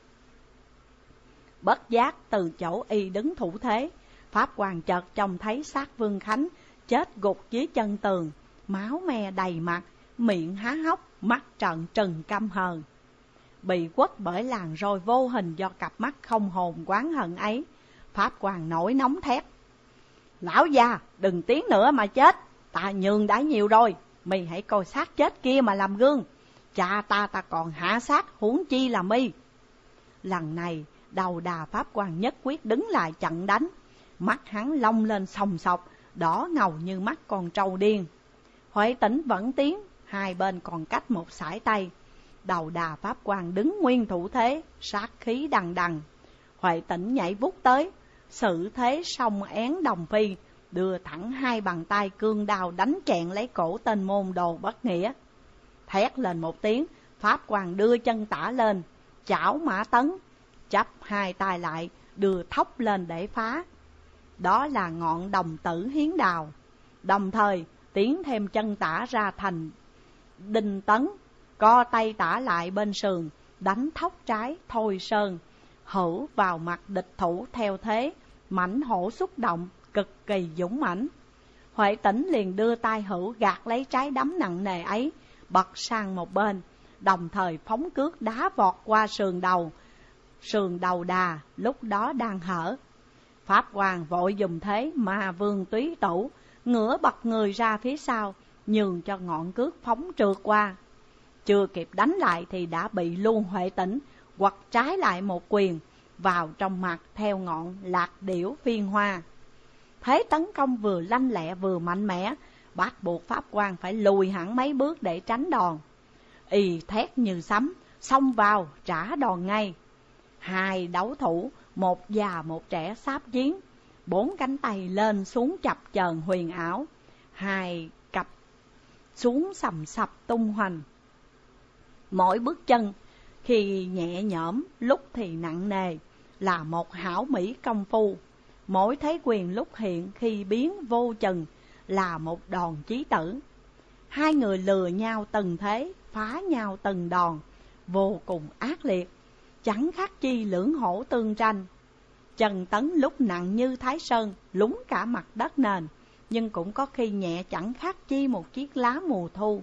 Bất giác từ chỗ y đứng thủ thế, Pháp Hoàng chợt trông thấy xác Vương Khánh chết gục dưới chân tường, máu me đầy mặt, miệng há hốc, mắt trợn trừng căm hờn. Bị quất bởi làn roi vô hình do cặp mắt không hồn oán hận ấy, Pháp Hoàng nổi nóng thét: lão già, đừng tiến nữa mà chết, ta nhường đã nhiều rồi, mi hãy coi xác chết kia mà làm gương. Cha ta còn hạ sát, huống chi là mi. Lần này Đầu Đà Pháp Hoàng nhất quyết đứng lại chặn đánh, mắt hắn long lên sòng sọc, đỏ ngầu như mắt con trâu điên. Huệ Tĩnh vẫn tiến, hai bên còn cách 1 sải tay. Đầu Đà Pháp Hoàng đứng nguyên thủ thế, sát khí đằng đằng. Huệ Tĩnh nhảy vút tới, xử thế song én đồng phi, đưa thẳng 2 bàn tay cương đao đánh chẹn lấy cổ tên môn đồ bất nghĩa. Thét lên một tiếng, Pháp Hoàng đưa chân tả lên, chảo Mã Tấn, chắp 2 tay lại, đưa thốc lên để phá. Đó là ngọn đồng tử hiến đào. Đồng thời tiến thêm chân tả ra thành đinh tấn, co tay tả lại bên sườn, đánh thốc trái thôi sơn, hữu vào mặt địch thủ theo thế mãnh hổ xúc động, cực kỳ dũng mãnh. Huệ Tĩnh liền đưa tay hữu gạt lấy trái đấm nặng nề ấy, bật sang một bên, đồng thời phóng cước đá vọt qua sườn đầu đà lúc đó đang hở. Pháp Hoàng vội dùng thế mà Vương Túy Tủ ngửa bật người ra phía sau, nhường cho ngọn cước phóng trượt qua. Chưa kịp đánh lại thì đã bị luôn Huệ Tĩnh quật trái lại một quyền vào trong mặt theo ngọn lạc điểu phiên hoa. Thế tấn công vừa lanh lẹ vừa mạnh mẽ, bắt buộc pháp quan phải lùi hẳn mấy bước để tránh đòn. Y thét như sấm, xông vào trả đòn ngay. Hai đấu thủ, một già một trẻ sáp chiến, bốn cánh tay lên xuống chập chờn huyền ảo, hai cặp xuống sầm sập tung hoành. Mỗi bước chân khi nhẹ nhõm, lúc thì nặng nề, là một hảo mỹ công phu. Mỗi thế quyền lúc hiện khi biến vô chừng, là một đòn chí tử. Hai người lừa nhau từng thế, phá nhau từng đòn, vô cùng ác liệt, chẳng khác chi lưỡng hổ tương tranh. Trần Tấn lúc nặng như Thái Sơn, lún cả mặt đất nền, nhưng cũng có khi nhẹ chẳng khác chi một chiếc lá mùa thu.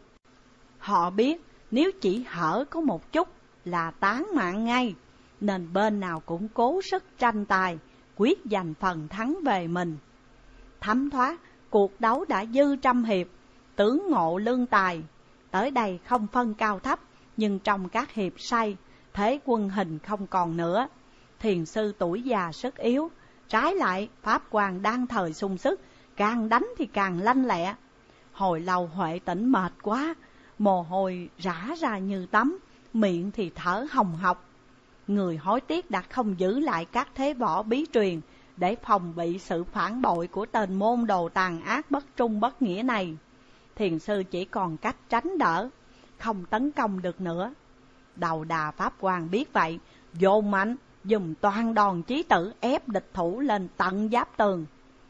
Họ biết nếu chỉ hở có một chút là tán mạng ngay, nên bên nào cũng cố sức tranh tài, quyết giành phần thắng về mình. Thấm thoát, cuộc đấu đã dư trăm hiệp, tướng ngộ lương tài. Tới đây không phân cao thấp, nhưng trong các hiệp say, thế quân hình không còn nữa. Thiền sư tuổi già sức yếu, trái lại pháp quan đang thời sung sức, càng đánh thì càng lanh lẹ. Hồi lâu Huệ Tĩnh mệt quá, mồ hôi rã ra như tắm, miệng thì thở hồng hộc. Người hối tiếc đã không giữ lại các thế võ bí truyền để phòng bị sự phản bội của tên môn đồ tàn ác bất trung bất nghĩa này. Thiền sư chỉ còn cách tránh đỡ, không tấn công được nữa. Đầu đà pháp quan biết vậy, dồn mạnh, dùng toàn đòn chí tử ép địch thủ lên tận giáp tường.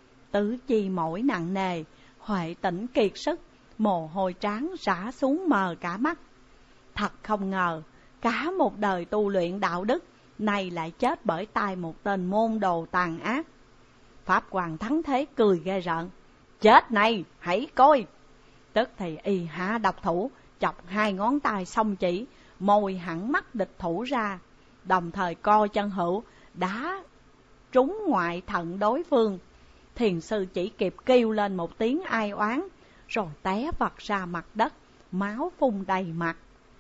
Tứ chi mỏi nặng nề, Huệ Tĩnh kiệt sức, mồ hôi trán rã xuống mờ cả mắt. Thật không ngờ, cả một đời tu luyện đạo đức, nay lại chết bởi tay một tên môn đồ tàn ác. Pháp quan thắng thế cười ghê rợn. Chết này, hãy coi! Tức thì y hạ độc thủ, chọc hai ngón tay song chỉ, mồi hẳn mắt địch thủ ra, đồng thời co chân hữu đá trúng ngoại thận đối phương. Thiền sư chỉ kịp kêu lên một tiếng ai oán, rồi té vật ra mặt đất, máu phun đầy mặt.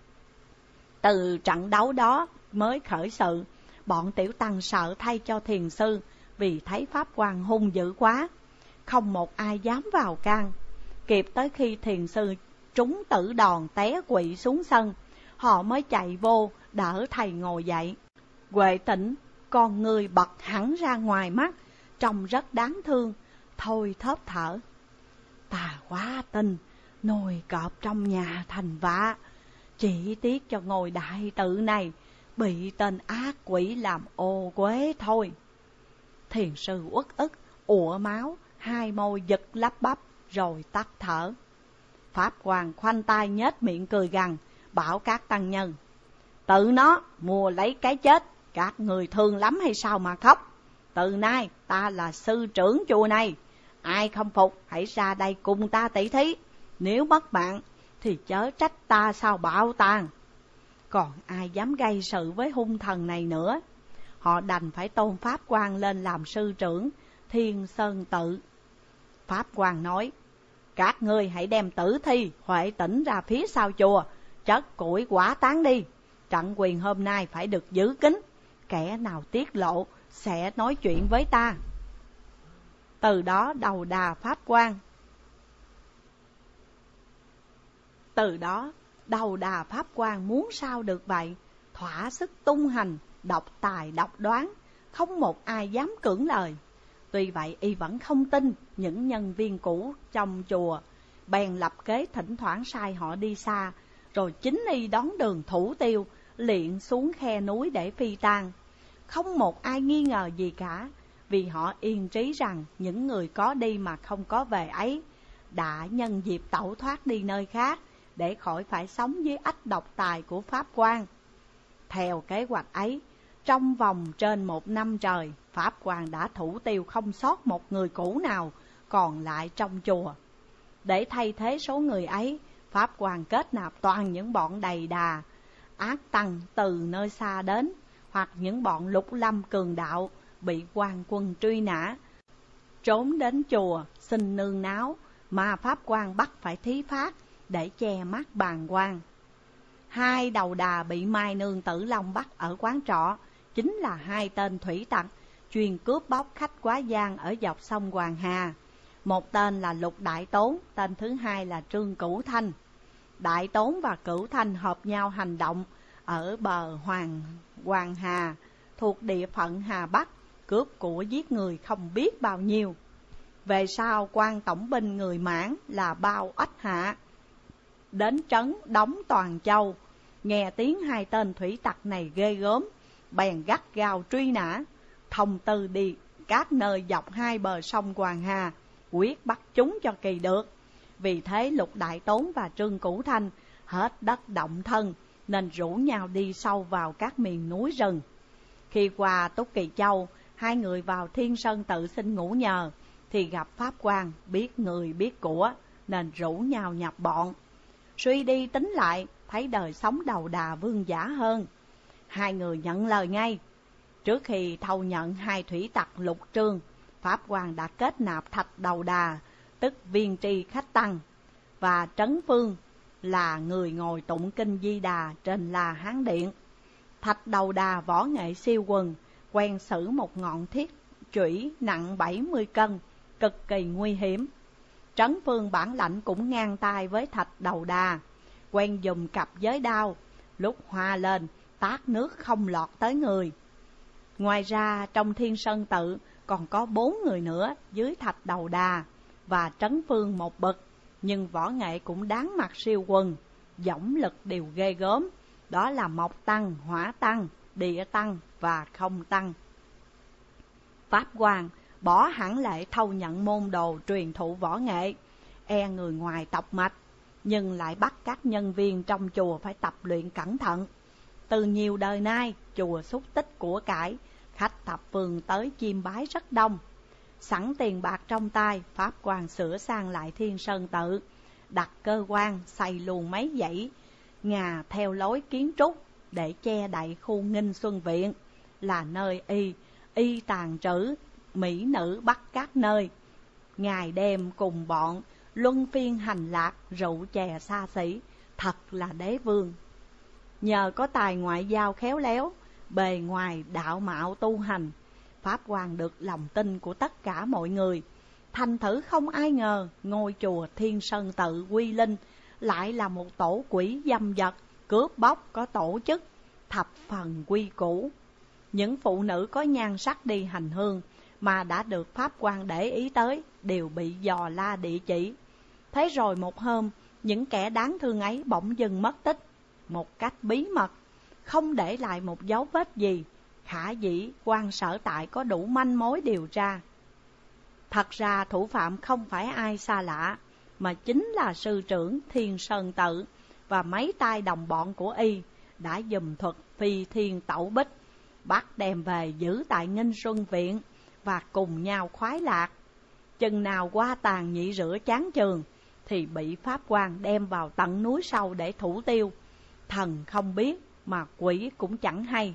Từ trận đấu đó mới khởi sự, bọn tiểu tăng sợ thay cho thiền sư, vì thấy pháp quan hung dữ quá, không một ai dám vào can. Kịp tới khi thiền sư trúng tử đòn té quỵ xuống sân, họ mới chạy vô đỡ thầy ngồi dậy. Huệ Tĩnh con người bật hẳn ra ngoài mắt, trông rất đáng thương, thôi thớp thở. Ta quá tin, nồi cọp trong nhà thành vạ, chỉ tiếc cho ngôi đại tự này bị tên ác quỷ làm ô uế thôi. Thiền sư uất ức, ụa máu, hai môi giật lắp bắp rồi tắt thở. Pháp quan khoanh tay nhếch miệng cười gằn, bảo các tăng nhân: tự nó mua lấy cái chết, các người thương lắm hay sao mà khóc? Từ nay ta là sư trưởng chùa này, ai không phục hãy ra đây cùng ta tỷ thí, nếu mất mạng thì chớ trách ta sao bạo tàn. Còn ai dám gây sự với hung thần này nữa, họ đành phải tôn pháp quan lên làm sư trưởng Thiên Sơn Tự. Pháp quan nói: các ngươi hãy đem tử thi Huệ Tĩnh ra phía sau chùa, chất củi quả táng đi. Trận quyền hôm nay phải được giữ kín, kẻ nào tiết lộ sẽ nói chuyện với ta. Từ đó đầu đà pháp quan muốn sao được vậy, thỏa sức tung hành, độc tài độc đoán, không một ai dám cưỡng lời. Tuy vậy y vẫn không tin những nhân viên cũ trong chùa, bèn lập kế thỉnh thoảng sai họ đi xa, rồi chính y đón đường thủ tiêu, liệng xuống khe núi để phi tang. Không một ai nghi ngờ gì cả, vì họ yên trí rằng những người có đi mà không có về ấy đã nhân dịp tẩu thoát đi nơi khác, để khỏi phải sống dưới ách độc tài của pháp quan. Theo kế hoạch ấy, trong vòng trên 1 năm trời, pháp quan đã thủ tiêu không sót một người cũ nào còn lại trong chùa. Để thay thế số người ấy, pháp quan kết nạp toàn những bọn đầy đà, ác tăng từ nơi xa đến, hoặc những bọn lục lâm cường đạo bị quan quân truy nã, trốn đến chùa xin nương náo, mà pháp quan bắt phải thí phát để che mắt bàng quan. Hai đầu đà bị Mai Nương Tử Long bắt ở quán trọ chính là hai tên thủy tặc chuyên cướp bóc khách quá giang ở dọc sông Hoàng Hà. Một tên là Lục Đại Tốn, tên thứ hai là Trương Cửu Thanh. Đại Tốn và Cửu Thanh hợp nhau hành động ở bờ Hoàng Hà, thuộc địa phận Hà Bắc, cướp của giết người không biết bao nhiêu. Về sau quan tổng binh người Mãn là Bao Ách Hạ đến trấn đóng Toàn Châu, nghe tiếng hai tên thủy tặc này ghê gớm, bèn gắt gao truy nã, thông tư đi các nơi dọc hai bờ sông Hoàng Hà, quyết bắt chúng cho kỳ được. Vì thế Lục Đại Tốn và Trương Cửu Thanh hết đất động thân, nên rủ nhau đi sâu vào các miền núi rừng. Khi qua Túc Kỳ Châu, hai người vào Thiên Sơn Tự xin ngủ nhờ, thì gặp Pháp Quan biết người biết của, nên rủ nhau nhập bọn. Suy đi tính lại, thấy đời sống đầu đà vương giả hơn. Hai người nhận lời ngay. Trước khi thâu nhận hai thủy tặc Lục Trương, Pháp Quan đã kết nạp Thạch Đầu Đà, tức Viên Tri Khách Tăng, và Trấn Phương là người ngồi tụng kinh Di Đà trên La Hán Điện. Thạch Đầu Đà võ nghệ siêu quần, quen sử một ngọn thiết chủy nặng 70 cân, cực kỳ nguy hiểm. Trấn Phương bản lãnh cũng ngang tay với Thạch Đầu Đà, quen dùng cặp giới đao, lúc hoa lên tát nước không lọt tới người. Ngoài ra trong Thiên Sơn Tự còn có 4 người nữa dưới Thạch Đầu Đà và Trấn Phương một bậc, nhưng võ nghệ cũng đáng mặt siêu quần, dõng lực đều ghê gớm. Đó là Mộc Tăng, Hỏa Tăng, Địa Tăng và Không Tăng. Pháp Quan bỏ hẳn lệ thâu nhận môn đồ truyền thụ võ nghệ, e người ngoài tộc mạch, nhưng lại bắt các nhân viên trong chùa phải tập luyện cẩn thận. Từ nhiều đời nay, chùa xúc tích của cải, khách thập phương tới chiêm bái rất đông. Sẵn tiền bạc trong tay, Pháp Quan sửa sang lại Thiên Sơn Tự, đặt cơ quan xây luôn mấy dãy ngà theo lối kiến trúc để che đậy khu Nghinh Xuân Viện, là nơi y tàn trữ mỹ nữ bắt các nơi. Ngày đêm cùng bọn luân phiên hành lạc, rượu chè xa xỉ, thật là đế vương. Nhờ có tài ngoại giao khéo léo, bề ngoài đạo mạo tu hành, Pháp Quan được lòng tin của tất cả mọi người. Thành thử không ai ngờ ngôi chùa Thiên Sơn Tự quy linh lại là một tổ quỷ dâm dật, cướp bóc có tổ chức, thập phần quy củ. Những phụ nữ có nhan sắc đi hành hương mà đã được Pháp Quan để ý tới đều bị dò la địa chỉ. Thế rồi một hôm, những kẻ đáng thương ấy bỗng dưng mất tích một cách bí mật, không để lại một dấu vết gì. Khả dĩ quan sở tại có đủ manh mối điều tra. Thật ra thủ phạm không phải ai xa lạ, mà chính là sư trưởng Thiên Sơn Tự và mấy tay đồng bọn của y đã dùng thuật phi thiên tẩu bích, bắt đem về giữ tại Nghinh Xuân Viện và cùng nhau khoái lạc. Chừng nào qua tàn nhị rửa chán chường thì bị Pháp Quan đem vào tận núi sâu để thủ tiêu. Thần không biết mà quỷ cũng chẳng hay.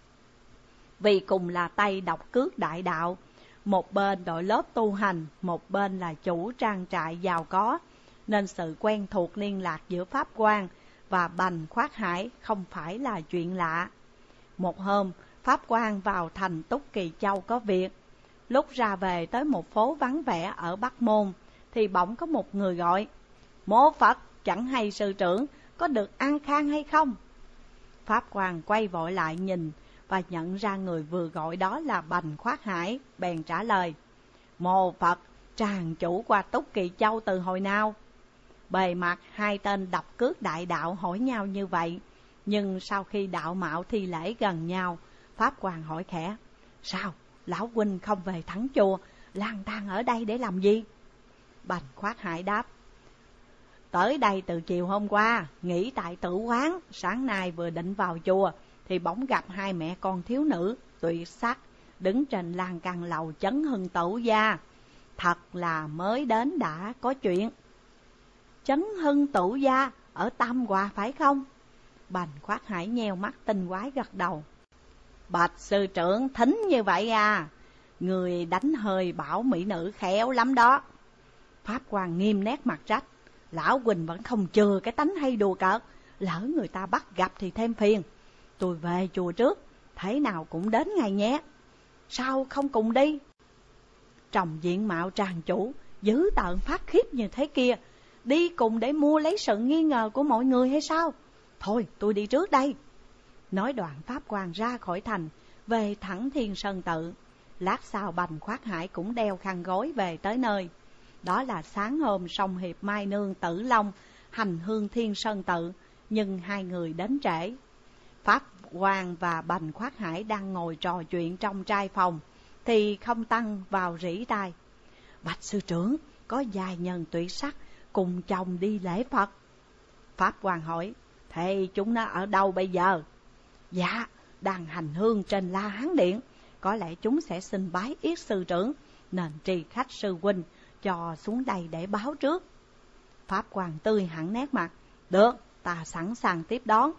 Vì cùng là tay độc cước đại đạo, một bên đội lớp tu hành, một bên là chủ trang trại giàu có, nên sự quen thuộc liên lạc giữa Pháp Quan và Bành Khoát Hải không phải là chuyện lạ. Một hôm, Pháp Quan vào thành Túc Kỳ Châu có việc. Lúc ra về tới một phố vắng vẻ ở Bắc Môn, thì bỗng có một người gọi: "Mô Phật, chẳng hay sư trưởng có được an khang hay không?" Pháp Quan quay vội lại nhìn và nhận ra người vừa gọi đó là Bành Khoát Hải, bèn trả lời: "Mô Phật, tràng chủ qua Túc Kỳ Châu từ hồi nào?" Bề mặt hai tên độc cước đại đạo hỏi nhau như vậy, nhưng sau khi đạo mạo thi lễ gần nhau, Pháp Quan hỏi khẽ: "Sao, lão huynh không về thắng chùa, lang thang ở đây để làm gì?" Bành Khoát Hải đáp: "Tới đây từ chiều hôm qua, nghỉ tại tử quán, sáng nay vừa định vào chùa thì bỗng gặp hai mẹ con thiếu nữ tuyệt sắc đứng trên lan can lầu Chấn Hưng Tửu gia. Thật là mới đến đã có chuyện." "Chấn Hưng Tửu gia ở Tam Hòa phải không?" Bành Khoát Hải nheo mắt tinh quái gật đầu: "Bạch sư trưởng thính như vậy à, người đánh hơi bảo mỹ nữ khéo lắm đó." Pháp Quan nghiêm nét mặt trách: "Lão huynh vẫn không chừa cái tánh hay đùa cợt, lỡ người ta bắt gặp thì thêm phiền. Tôi về chùa trước, thế nào cũng đến ngày nhé. Sao không cùng đi?" Trồng diện mạo tràng chủ, dữ tợn phát khiếp như thế kia, đi cùng để mua lấy sự nghi ngờ của mọi người hay sao? Thôi tôi đi trước đây. Nói đoạn pháp quan ra khỏi thành, về thẳng Thiên Sơn Tự. Lát sau Bành Khoát Hải cũng đeo khăn gối về tới nơi. Đó là sáng hôm Song Hiệp Mai Nương Tử Long hành hương Thiên Sơn Tự, nhưng hai người đến trễ. Pháp quan và Bành Khoát Hải đang ngồi trò chuyện trong trai phòng, thì Không Tăng vào rỉ tai: Bạch sư trưởng, có vài nhân tuyệt sắc cùng chồng đi lễ Phật. Pháp quan hỏi: Thế chúng nó ở đâu bây giờ? Dạ, đang hành hương trên La Hán Điện. Có lẽ chúng sẽ xin bái yết sư trưởng, nên tri khách sư huynh cho xuống đây để báo trước. Pháp quan tươi hẳn nét mặt: Được, ta sẵn sàng tiếp đón.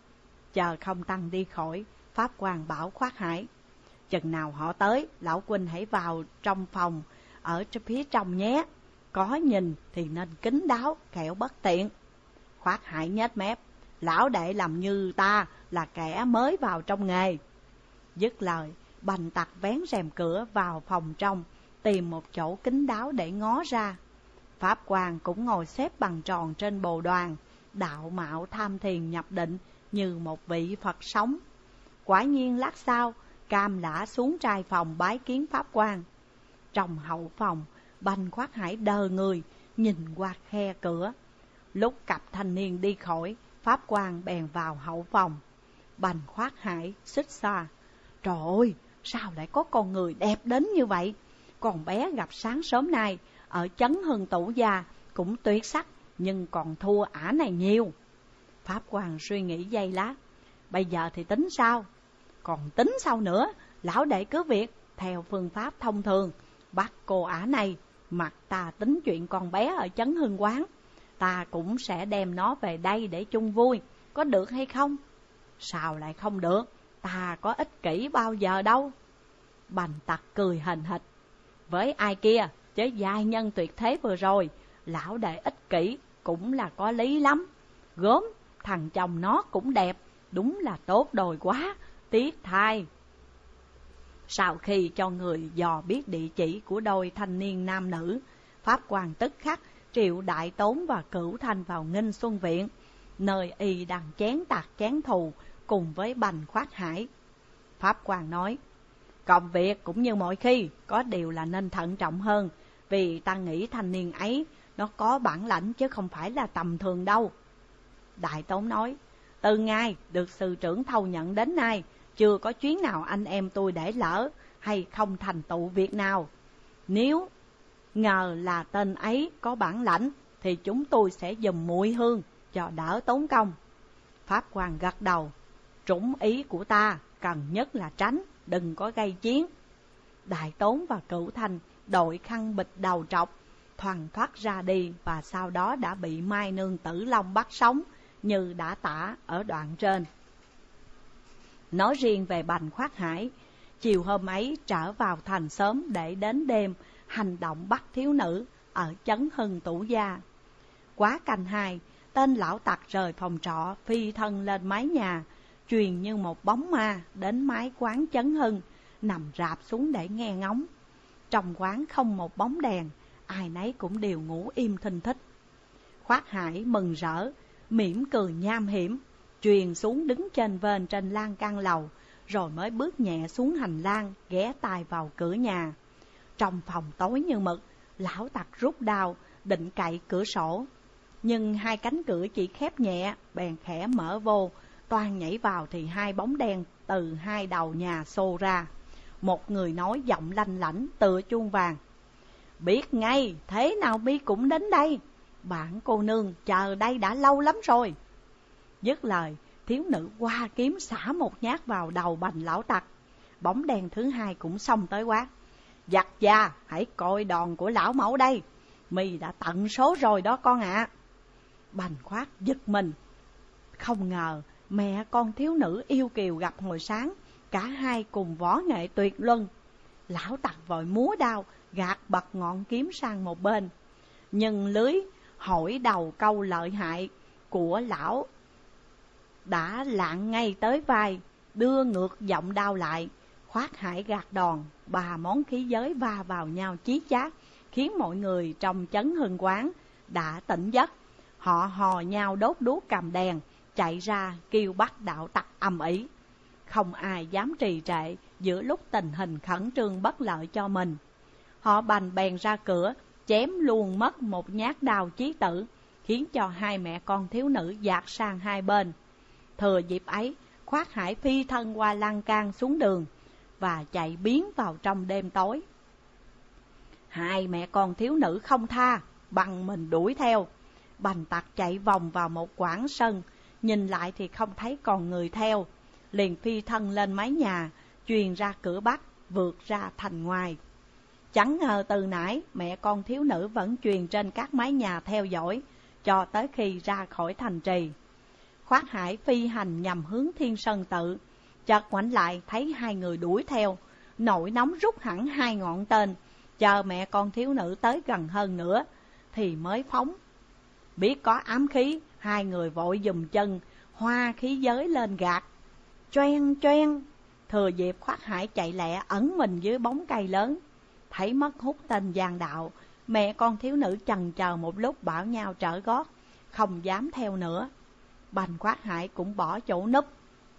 Chờ Không Tăng đi khỏi, pháp quan bảo Khoát Hải: Chừng nào họ tới, lão huynh hãy vào trong phòng ở phía trong nhé. Có nhìn thì nên kín đáo, kẻo bất tiện. Khoát Hải nhếch mép: Lão đệ làm như ta là kẻ mới vào trong nghề. Dứt lời, Bành Tặc vén rèm cửa vào phòng trong, tìm một chỗ kín đáo để ngó ra. Pháp quan cũng ngồi xếp bằng tròn trên bồ đoàn, đạo mạo tham thiền nhập định như một vị Phật sống. Quả nhiên lát sau, Cam Lã xuống trai phòng bái kiến pháp quan. Trong hậu phòng, Bành Khoát Hải đờ người, nhìn qua khe cửa. Lúc cặp thanh niên đi khỏi, pháp quan bèn vào hậu phòng. Bành Khoát Hải xích xa: Trời ơi, sao lại có con người đẹp đến như vậy? Con bé gặp sáng sớm nay ở Chấn Hưng Tủ Gia cũng tuyệt sắc, nhưng còn thua ả này nhiều. Pháp quan suy nghĩ giây lát: Bây giờ thì tính sao? Còn tính sao nữa? Lão đệ cứ việc theo phương pháp thông thường, bắt cô ả này, mặc ta tính chuyện con bé ở Chấn Hưng quán. Ta cũng sẽ đem nó về đây để chung vui, có được hay không? Sao lại không được? Ta có ích kỷ bao giờ đâu. Bành Tặc cười hềnh hịch: Với ai kia, chứ giai nhân tuyệt thế vừa rồi, lão đệ ích kỷ cũng là có lý lắm. Gớm, thằng chồng nó cũng đẹp, đúng là tốt đồi quá, tiếc thay. Sau khi cho người dò biết địa chỉ của đôi thanh niên nam nữ, pháp quan tức khắc triệu Đại Tốn và Cửu Thanh vào Nghinh Xuân Viện, nơi y đang chén tạc chén thù cùng với Bành Khoát Hải. Pháp quan nói: Công việc cũng như mọi khi, có điều là nên thận trọng hơn, vì ta nghĩ thanh niên ấy nó có bản lãnh chứ không phải là tầm thường đâu. Đại Tốn nói: Từ ngày được sư trưởng thâu nhận đến nay, chưa có chuyến nào anh em tôi để lỡ hay không thành tựu việc nào. Nếu ngờ là tên ấy có bản lãnh thì chúng tôi sẽ dùm muội hương cho đỡ tốn công. Pháp quan gật đầu: Trúng ý của ta, cần nhất là tránh, đừng có gây chiến. Đại Tốn và Cửu Thanh đội khăn bịt đầu trọc, thoăn thoắt ra đi, và sau đó đã bị Mai Nương Tử Long bắt sống như đã tả ở đoạn trên. Nói riêng về Bành Khoát Hải, chiều hôm ấy trở vào thành sớm để đến đêm hành động bắt thiếu nữ ở Chấn Hưng Tủ Gia. Quá canh 2, tên lão tặc rời phòng trọ, phi thân lên mái nhà, truyền như một bóng ma đến mái quán Chấn Hưng, nằm rạp xuống để nghe ngóng. Trong quán không một bóng đèn, ai nấy cũng đều ngủ im thinh thích. Khoát Hải mừng rỡ, mỉm cười nham hiểm, truyền xuống đứng trên vên trên lan can lầu, rồi mới bước nhẹ xuống hành lang, ghé tai vào cửa nhà. Trong phòng tối như mực, lão tặc rút đao định cậy cửa sổ, nhưng hai cánh cửa chỉ khép nhẹ, bèn khẽ mở vô. Toan nhảy vào thì hai bóng đen từ hai đầu nhà xô ra. Một người nói giọng lanh lảnh tựa chuông vàng: Biết ngay, thế nào mi cũng đến đây. Bạn cô nương chờ đây đã lâu lắm rồi. Dứt lời, thiếu nữ qua kiếm xả một nhát vào đầu Bành lão tặc. Bóng đen thứ hai cũng xông tới quát: Giặc già, hãy coi đòn của lão mẫu đây. Mi đã tận số rồi đó con ạ. Bành Khoát giật mình, không ngờ mẹ con thiếu nữ yêu kiều gặp hồi sáng, cả hai cùng võ nghệ tuyệt luân. Lão tặc vội múa đao gạt bật ngọn kiếm sang một bên, nhưng lưới hỏi đầu câu lợi hại của lão đã lạng ngay tới vai, đưa ngược giọng đao lại. Khoát Hải gạt đòn, ba món khí giới va vào nhau chí chát, khiến mọi người trong chấn Hưng Quán đã tỉnh giấc. Họ hò nhau đốt đuốc cầm đèn, chạy ra kêu bắt đạo tặc ầm ĩ. Không ai dám trì trệ giữa lúc tình hình khẩn trương bất lợi cho mình. Họ bành bèn ra cửa, chém luôn mất một nhát đao chí tử, khiến cho hai mẹ con thiếu nữ dạt sang hai bên. Thừa dịp ấy, Khoát Hải phi thân qua lan can xuống đường và chạy biến vào trong đêm tối. Hai mẹ con thiếu nữ không tha, bằng mình đuổi theo. Bành tặc chạy vòng vào một quảng sân, nhìn lại thì không thấy còn người theo, liền phi thân lên mái nhà, truyền ra cửa bắc, vượt ra thành ngoài. Chẳng ngờ từ nãy mẹ con thiếu nữ vẫn truyền trên các mái nhà theo dõi, cho tới khi ra khỏi thành trì. Khoát Hải phi hành nhằm hướng Thiên Sơn Tự, chợt ngoảnh lại thấy hai người đuổi theo, nổi nóng rút hẳn hai ngọn tên, chờ mẹ con thiếu nữ tới gần hơn nữa thì mới phóng. Biết có ám khí, hai người vội giùm chân, hoa khí giới lên gạt. Choeng choeng, thừa dịp Khoát Hải chạy lẹ ẩn mình dưới bóng cây lớn. Thấy mất hút tên gian đạo, mẹ con thiếu nữ chần chờ một lúc bảo nhau trở gót, không dám theo nữa. Bành Khoát Hải cũng bỏ chỗ núp,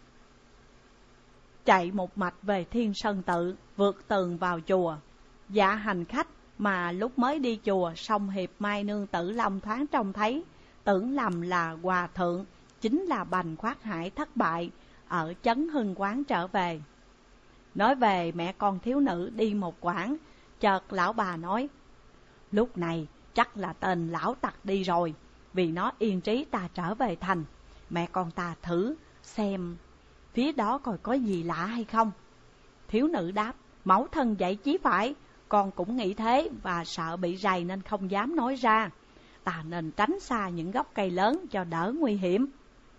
chạy một mạch về Thiên Sơn Tự, vượt tường vào chùa. Dạ hành khách mà lúc mới đi chùa, song hiệp Mai Nương Tử Long thoáng trông thấy, tưởng lầm là hòa thượng, chính là Bành Khoát Hải thất bại ở chấn Hưng Quán trở về. Nói về mẹ con thiếu nữ đi một quãng, chợt lão bà nói: lúc này chắc là tên lão tặc đi rồi, vì nó yên trí ta trở về thành. Mẹ con ta thử xem phía đó coi có gì lạ hay không. Thiếu nữ đáp: mẫu thân dạy chí phải, con cũng nghĩ thế và sợ bị rầy nên không dám nói ra. Ta nên tránh xa những gốc cây lớn cho đỡ nguy hiểm.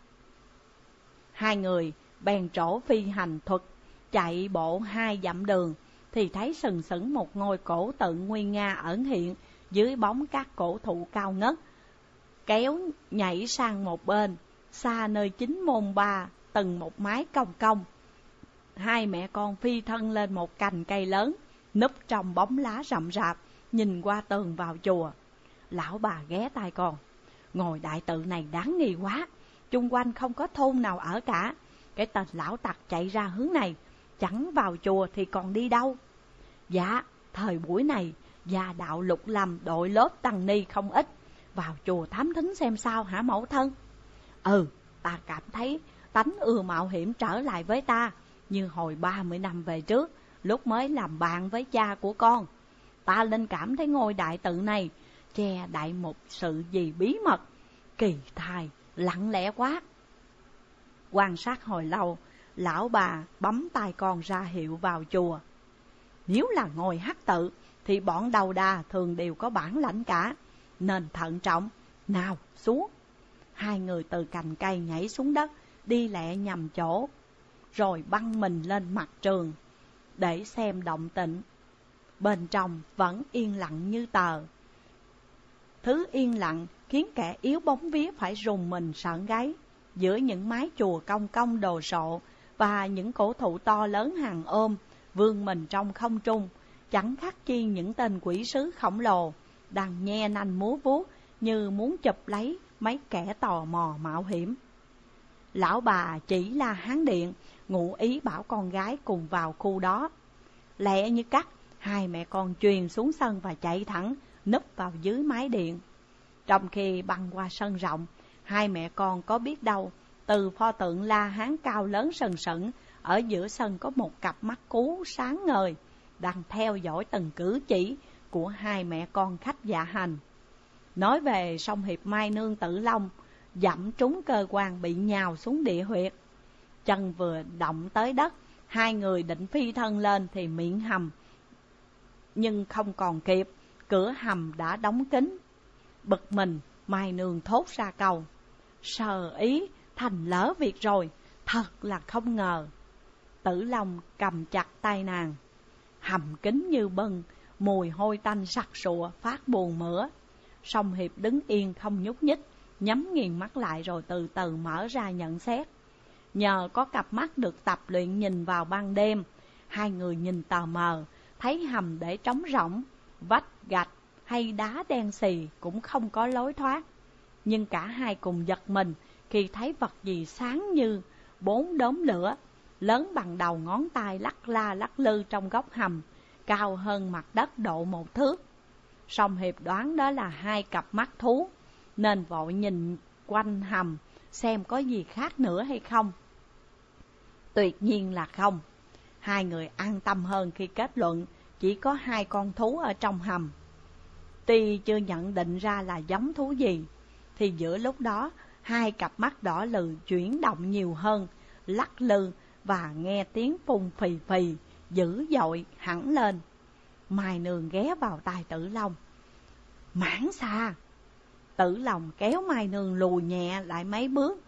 Hai người bèn trổ phi hành thuật, chạy bộ 2 dặm đường thì thấy sừng sững một ngôi cổ tượng nguy nga ẩn hiện dưới bóng các cổ thụ cao ngất, kéo nhảy sang một bên, xa nơi chính môn ba từng một mái cong cong. Hai mẹ con phi thân lên một cành cây lớn, núp trong bóng lá rậm rạp, nhìn qua tường vào chùa. Lão bà ghé tai con: ngôi đại tự này đáng nghi quá, chung quanh không có thôn nào ở cả. Cái tên lão tặc chạy ra hướng này, chẳng vào chùa thì còn đi đâu? Dạ, thời buổi này gia đạo lục lâm, đội lớp tăng ni không ít, vào chùa thám thính xem sao hả mẫu thân? Ta cảm thấy tánh ưa mạo hiểm trở lại với ta, như hồi 30 năm về trước, lúc mới làm bạn với cha của con. Ta linh cảm thấy ngôi đại tự này che đậy một sự gì bí mật, kỳ thai, lặng lẽ quá. Quan sát hồi lâu, lão bà bấm tay con ra hiệu vào chùa. Nếu là ngôi hắc tự thì bọn đầu đà thường đều có bản lãnh cả, nên thận trọng. Nào xuống. Hai người từ cành cây nhảy xuống đất, đi lẹ nhằm chỗ, rồi băng mình lên mặt trường để xem động tĩnh. Bên trong vẫn yên lặng như tờ. Thứ yên lặng khiến kẻ yếu bóng vía phải rùng mình sợn gáy. Giữa những mái chùa cong cong đồ sộ và những cổ thụ to lớn hàng ôm vươn mình trong không trung, chẳng khác chi những tên quỷ sứ khổng lồ đang nhe nanh múa vuốt như muốn chụp lấy mấy kẻ tò mò mạo hiểm. Lão bà chỉ là Hán Điện, ngụ ý bảo con gái cùng vào khu đó. Lẹ như cắt, hai mẹ con truyền xuống sân và chạy thẳng núp vào dưới mái điện. Trong khi băng qua sân rộng, hai mẹ con có biết đâu, từ pho tượng La Hán cao lớn sừng sững ở giữa sân có một cặp mắt cú sáng ngời, đang theo dõi từng cử chỉ của hai mẹ con khách dạ hành. Nói về song hiệp Mai Nương Tử Long, dẫm trúng cơ quan bị nhào xuống địa huyệt. Chân vừa động tới đất, hai người định phi thân lên thì miệng hầm, nhưng không còn kịp, cửa hầm đã đóng kín. Bực mình, Mai Nương thốt ra câu: sờ ý thành lỡ việc rồi, thật là không ngờ. Tử Long cầm chặt tay nàng. Hầm kín như bưng, mùi hôi tanh sặc sụa phát buồn mửa. Song hiệp đứng yên không nhúc nhích, nhắm nghiền mắt lại rồi từ từ mở ra nhận xét. Nhờ có cặp mắt được tập luyện nhìn vào ban đêm, hai người nhìn tò mờ, thấy hầm để trống rỗng, vách gạch hay đá đen xì cũng không có lối thoát. Nhưng cả hai cùng giật mình khi thấy vật gì sáng như 4 đốm lửa, lớn bằng đầu ngón tay lắc la lắc lư trong góc hầm, cao hơn mặt đất độ 1 thước. Song Hiệp đoán đó là 2 cặp mắt thú, nên vội nhìn quanh hầm xem có gì khác nữa hay không. Tuyệt nhiên là không. Hai người an tâm hơn khi kết luận chỉ có 2 con thú ở trong hầm. Tuy chưa nhận định ra là giống thú gì, thì giữa lúc đó 2 cặp mắt đỏ lừ chuyển động nhiều hơn, lắc lư và nghe tiếng phun phì phì dữ dội hẳn lên. Mai Nương ghé vào tai Tử Long: "Mãng xà!" Tử Long kéo Mai Nương lùi nhẹ lại mấy bước,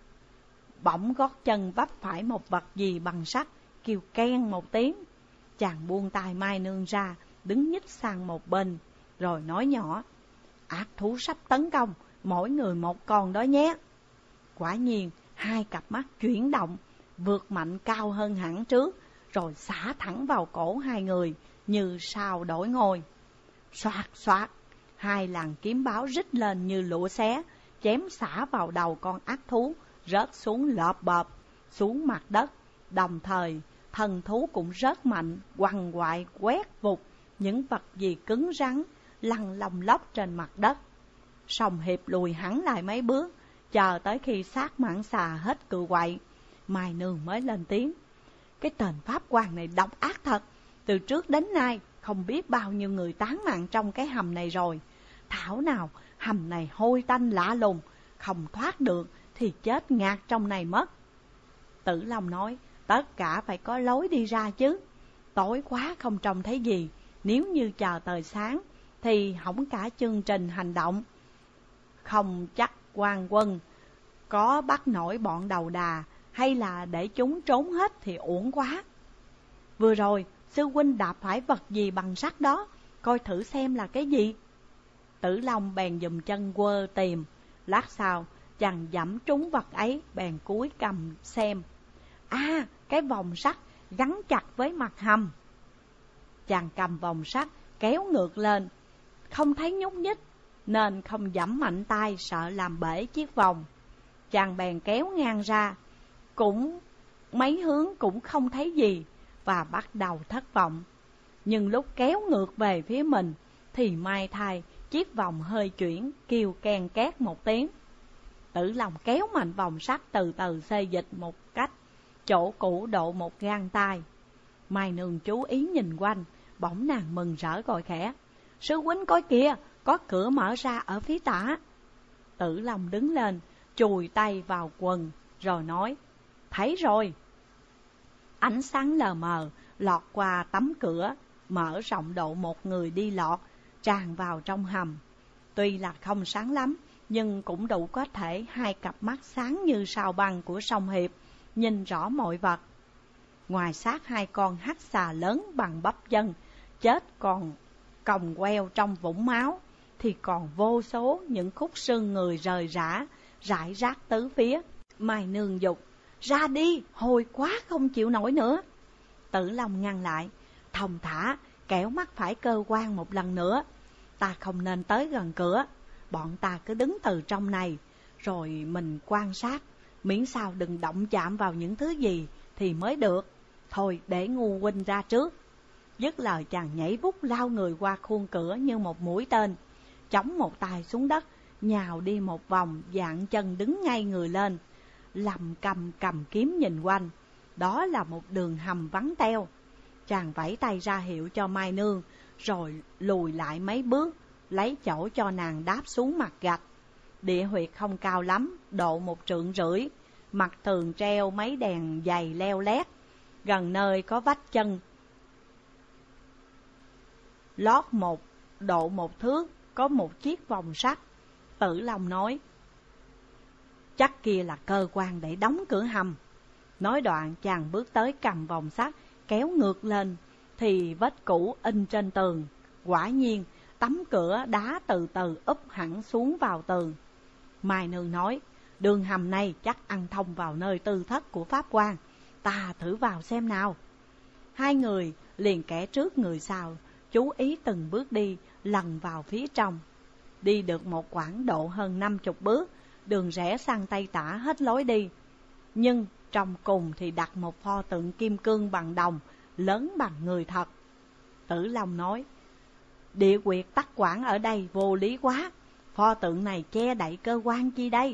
bỗng gót chân vấp phải một vật gì bằng sắt, kêu keng một tiếng. Chàng buông tay Mai Nương ra, đứng nhích sang một bên, rồi nói nhỏ: "Ác thú sắp tấn công, mỗi người 1 con đó nhé." Quả nhiên 2 cặp mắt chuyển động, vượt mạnh cao hơn hẳn trước, rồi xả thẳng vào cổ hai người như sao đổi ngôi. Xoạt xoạt, 2 làn kiếm báo rít lên như lụa xé, chém xả vào đầu con ác thú, rớt xuống lợp bợp xuống mặt đất. Đồng thời thần thú cũng rớt mạnh, quằn quại quét vụt những vật gì cứng rắn lăn lông lóc trên mặt đất. Song Hiệp lùi hẳn lại mấy bước, chờ tới khi xác mãng xà hết cự quậy, Mai Nương mới lên tiếng: "Cái tên pháp quan này độc ác thật. Từ trước đến nay không biết bao nhiêu người tán mạng trong cái hầm này rồi. Thảo nào hầm này hôi tanh lạ lùng, không thoát được thì chết ngạt trong này mất." Tử Long nói: "Tất cả phải có lối đi ra chứ. Tối quá không trông thấy gì, nếu như chờ tới sáng thì hỏng cả chương trình hành động. Không chắc quan quân có bắt nổi bọn đầu đà, hay là để chúng trốn hết thì uổng quá. Vừa rồi sư huynh đạp phải vật gì bằng sắt đó, coi thử xem là cái gì." Tử Long bèn giùm chân quơ tìm. Lát sau chàng dẫm trúng vật ấy, bèn cúi cầm xem. Cái vòng sắt gắn chặt với mặt hầm. Chàng cầm vòng sắt kéo ngược lên, không thấy nhúc nhích, nên không giẫm mạnh tay, sợ làm bể chiếc vòng. Chàng bèn kéo ngang ra, cũng mấy hướng cũng không thấy gì, và bắt đầu thất vọng. Nhưng lúc kéo ngược về phía mình thì may thay chiếc vòng hơi chuyển, kêu ken két một tiếng. Tử Long kéo mạnh vòng sắt từ từ xê dịch một cách, chỗ cũ độ 1 gang tay. Mai Nương chú ý nhìn quanh, bỗng nàng mừng rỡ gọi khẽ: "Sư huynh coi kìa, có cửa mở ra ở phía tả." Tử Long đứng lên, chùi tay vào quần, rồi nói: "Thấy rồi." Ánh sáng lờ mờ lọt qua tấm cửa, mở rộng độ 1 người đi lọt, tràn vào trong hầm. Tuy là không sáng lắm, nhưng cũng đủ có thể 2 cặp mắt sáng như sao băng của Song Hiệp nhìn rõ mọi vật. Ngoài xác 2 con hắc xà lớn bằng bắp chân, chết còn còng queo trong vũng máu, thì còn vô số những khúc xương người rời rã, rải rác tứ phía. Mai Nương dục: "Ra đi, hồi quá không chịu nổi nữa." Tử Long ngăn lại: "Thong thả, kẻo mắc phải cơ quan một lần nữa. Ta không nên tới gần cửa, bọn ta cứ đứng từ trong này, rồi mình quan sát, miễn sao đừng động chạm vào những thứ gì thì mới được. Thôi để Ngu huynh ra trước." Dứt lời chàng nhảy vút lao người qua khuôn cửa như một mũi tên, chống một tay xuống đất, nhào đi một vòng, dạng chân đứng ngay người lên, lầm cầm kiếm nhìn quanh. Đó là một đường hầm vắng teo. Chàng vẫy tay ra hiệu cho Mai Nương, rồi lùi lại mấy bước, lấy chỗ cho nàng đáp xuống mặt gạch. Địa huyệt không cao lắm, độ 1,5 trượng, mặt tường treo mấy đèn dày leo lét. Gần nơi có vách chân lót độ 1 thước, có một chiếc vòng sắt. Tử Long nói: "Chắc kia là cơ quan để đóng cửa hầm." Nói đoạn chàng bước tới cầm vòng sắt, kéo ngược lên, thì vết cũ in trên tường. Quả nhiên tấm cửa đá từ từ úp hẳn xuống vào tường. Mai Nương nói: "Đường hầm này chắc ăn thông vào nơi tư thất của pháp quan, ta thử vào xem nào." Hai người liền kẻ trước người sau, chú ý từng bước đi, lần vào phía trong. Đi được một quãng độ hơn 50 bước, đường rẽ sang Tây Tả hết lối đi. Nhưng trong cùng thì đặt một pho tượng kim cương bằng đồng, lớn bằng người thật. Tử Long nói, địa quyệt tắc quản ở đây vô lý quá, pho tượng này che đậy cơ quan chi đây?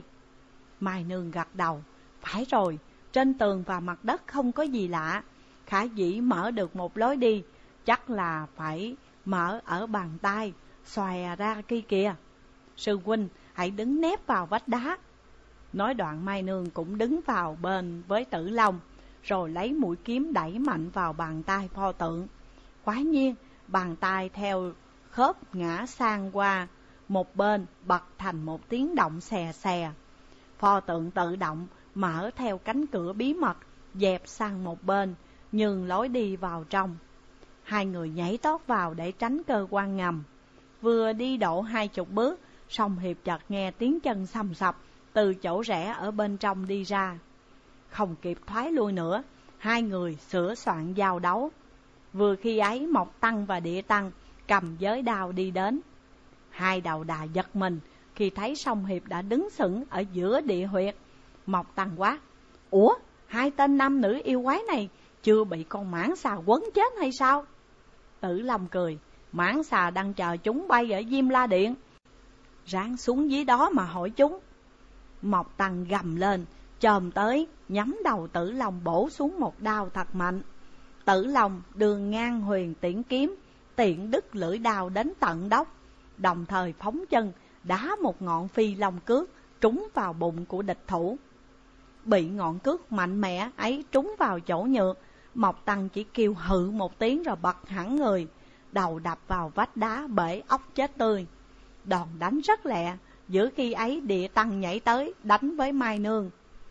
Mai Nương gật đầu, phải rồi, trên tường và mặt đất không có gì lạ, khả dĩ mở được một lối đi, chắc là phải mở ở bàn tay, xòe ra kia kìa. Sư huynh hãy đứng nép vào vách đá. Nói đoạn Mai Nương cũng đứng vào bên với Tử Long, rồi lấy mũi kiếm đẩy mạnh vào bàn tay pho tượng. Quả nhiên, bàn tay theo khớp ngã sang qua một bên, bật thành một tiếng động xè xè. Pho tượng tự động mở theo cánh cửa bí mật, dẹp sang một bên, nhường lối đi vào trong. Hai người nhảy tót vào để tránh cơ quan ngầm. Vừa đi độ 20 bước, Song Hiệp chợt nghe tiếng chân sầm sập từ chỗ rẽ ở bên trong đi ra. Không kịp thoái lui nữa, hai người sửa soạn giao đấu. Vừa khi ấy, Mộc Tăng và Địa Tăng cầm giới đao đi đến. Hai đầu đà giật mình khi thấy Song Hiệp đã đứng sững ở giữa địa huyệt. Mộc Tăng quát, ủa, hai tên nam nữ yêu quái này chưa bị con mãng xà quấn chết hay sao? Tử Long cười, mãng xà đang chờ chúng bay ở Diêm La Điện, ráng xuống dưới đó mà hỏi chúng. Mộc Tăng gầm lên, chồm tới, nhắm đầu Tử Long bổ xuống một đao thật mạnh. Tử Long đường ngang huyền tiễn kiếm, tiện đứt lưỡi đao đến tận đốc, đồng thời phóng chân đá một ngọn phi long cước trúng vào bụng của địch thủ. Bị ngọn cước mạnh mẽ ấy trúng vào chỗ nhược, Mộc Tăng chỉ kêu hự một tiếng rồi bật hẳn người, đầu đập vào vách đá bể óc chết tươi. Đòn đánh rất lẹ, giữa khi ấy Địa Tăng nhảy tới đánh với Mai Nương.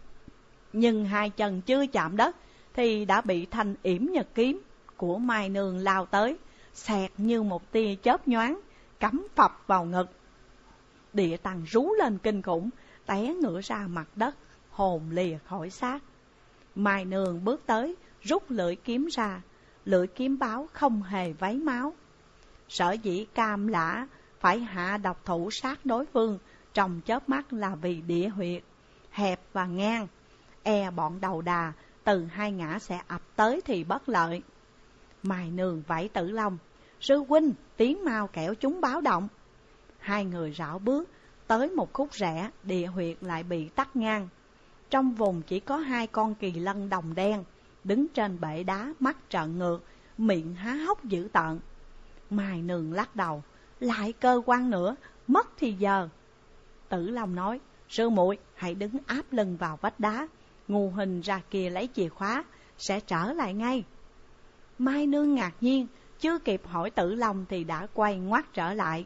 Nhưng hai chân chưa chạm đất thì đã bị thanh yểm nhật kiếm của Mai Nương lao tới, xẹt như một tia chớp nhoáng, cắm phập vào ngực. Địa Tăng rú lên kinh khủng, té ngửa ra mặt đất, hồn lìa khỏi xác. Mai Nương bước tới, rút lưỡi kiếm ra, lưỡi kiếm báo không hề vấy máu. Sở dĩ Cam Lã phải hạ độc thủ sát đối phương trong chớp mắt là vì địa huyệt hẹp và ngang, bọn đầu đà từ hai ngã sẽ ập tới thì bất lợi. Mai Nương vẫy Tử Long, sư huynh tiến mau kẻo chúng báo động. Hai người rảo bước tới một khúc rẽ, địa huyệt lại bị tắc ngang. Trong vùng chỉ có hai con kỳ lân đồng đen đứng trên bệ đá, mắt trợn ngược, miệng há hốc dữ tợn. Mai Nương lắc đầu, lại cơ quan nữa, mất thì giờ. Tử Long nói, sư muội hãy đứng áp lưng vào vách đá, Ngô Hình ra kia lấy chìa khóa, sẽ trở lại ngay. Mai Nương ngạc nhiên, chưa kịp hỏi Tử Long thì đã quay ngoắt trở lại.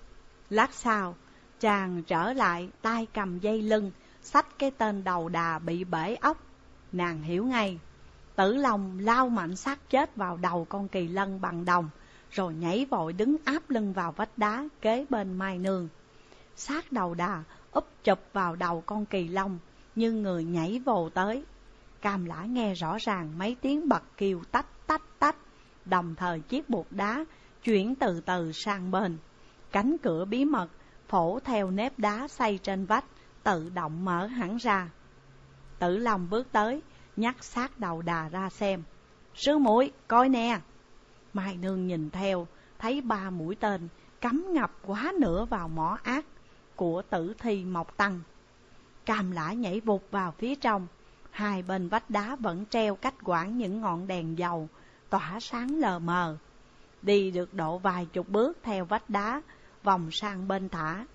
Lát sau, chàng trở lại, tay cầm dây lưng, xách cái tên đầu đà bị bể óc. Nàng hiểu ngay, Tử Long lao mạnh xác chết vào đầu con kỳ lân bằng đồng, rồi nhảy vội đứng áp lưng vào vách đá kế bên Mai Nương. Xác đầu đà úp chụp vào đầu con kỳ long, như người nhảy vồ tới. Cam Lã nghe rõ ràng mấy tiếng bật kêu tách tách tách, đồng thời chiếc bục đá chuyển từ từ sang bên. Cánh cửa bí mật phổ theo nếp đá xây trên vách tự động mở hẳn ra. Tử Long bước tới, nhắc xác đầu đà ra xem. Sư muội coi nè. Mai Nương nhìn theo, thấy 3 mũi tên cắm ngập quá nửa vào mỏ ác của tử thi Mộc Tăng. Cam Lã nhảy vụt vào phía trong, hai bên vách đá vẫn treo cách quãng những ngọn đèn dầu tỏa sáng lờ mờ. Đi được độ vài chục bước theo vách đá, vòng sang bên thả.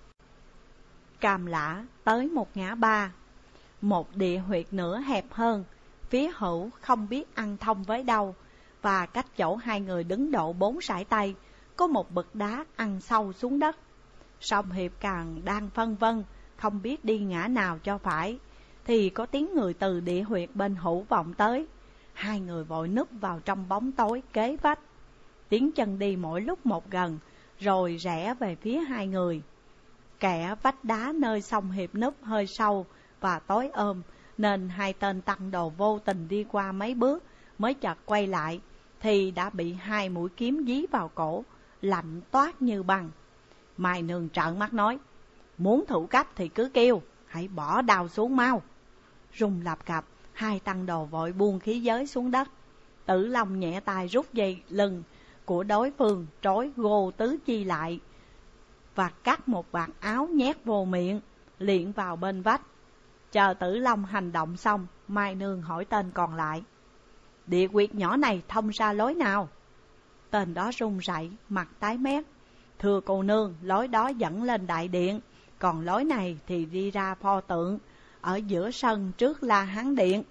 Cam Lã tới một ngã ba, một địa huyệt nữa hẹp hơn, phía hữu không biết ăn thông với đâu, và cách chỗ hai người đứng độ 4 sải tay có một bậc đá ăn sâu xuống đất. Song Hiệp càng đang phân vân, không biết đi ngã nào cho phải, thì có tiếng người từ địa huyệt bên hữu vọng tới. Hai người vội núp vào trong bóng tối kế vách. Tiếng chân đi mỗi lúc một gần, rồi rẽ về phía hai người. Kẻ vách đá nơi Song Hiệp núp hơi sâu và tối ôm, nên hai tên tăng đồ vô tình đi qua mấy bước mới chợt quay lại, thì đã bị 2 mũi kiếm dí vào cổ, lạnh toát như băng. Mai Nương trợn mắt nói: muốn thụ cấp thì cứ kêu, hãy bỏ đao xuống mau. Rung lập cập, hai tăng đồ vội buông khí giới xuống đất. Tử Long nhẹ tay rút dây lưng của đối phương trói gô tứ chi lại và cắt một vạt áo nhét vô miệng, liệng vào bên vách. Chờ Tử Long hành động xong, Mai Nương hỏi tên còn lại: địa quyệt nhỏ này thông ra lối nào? Tên đó run rẩy, mặt tái mét: thưa cô nương, lối đó dẫn lên đại điện, còn lối này thì đi ra pho tượng ở giữa sân trước La Hán điện.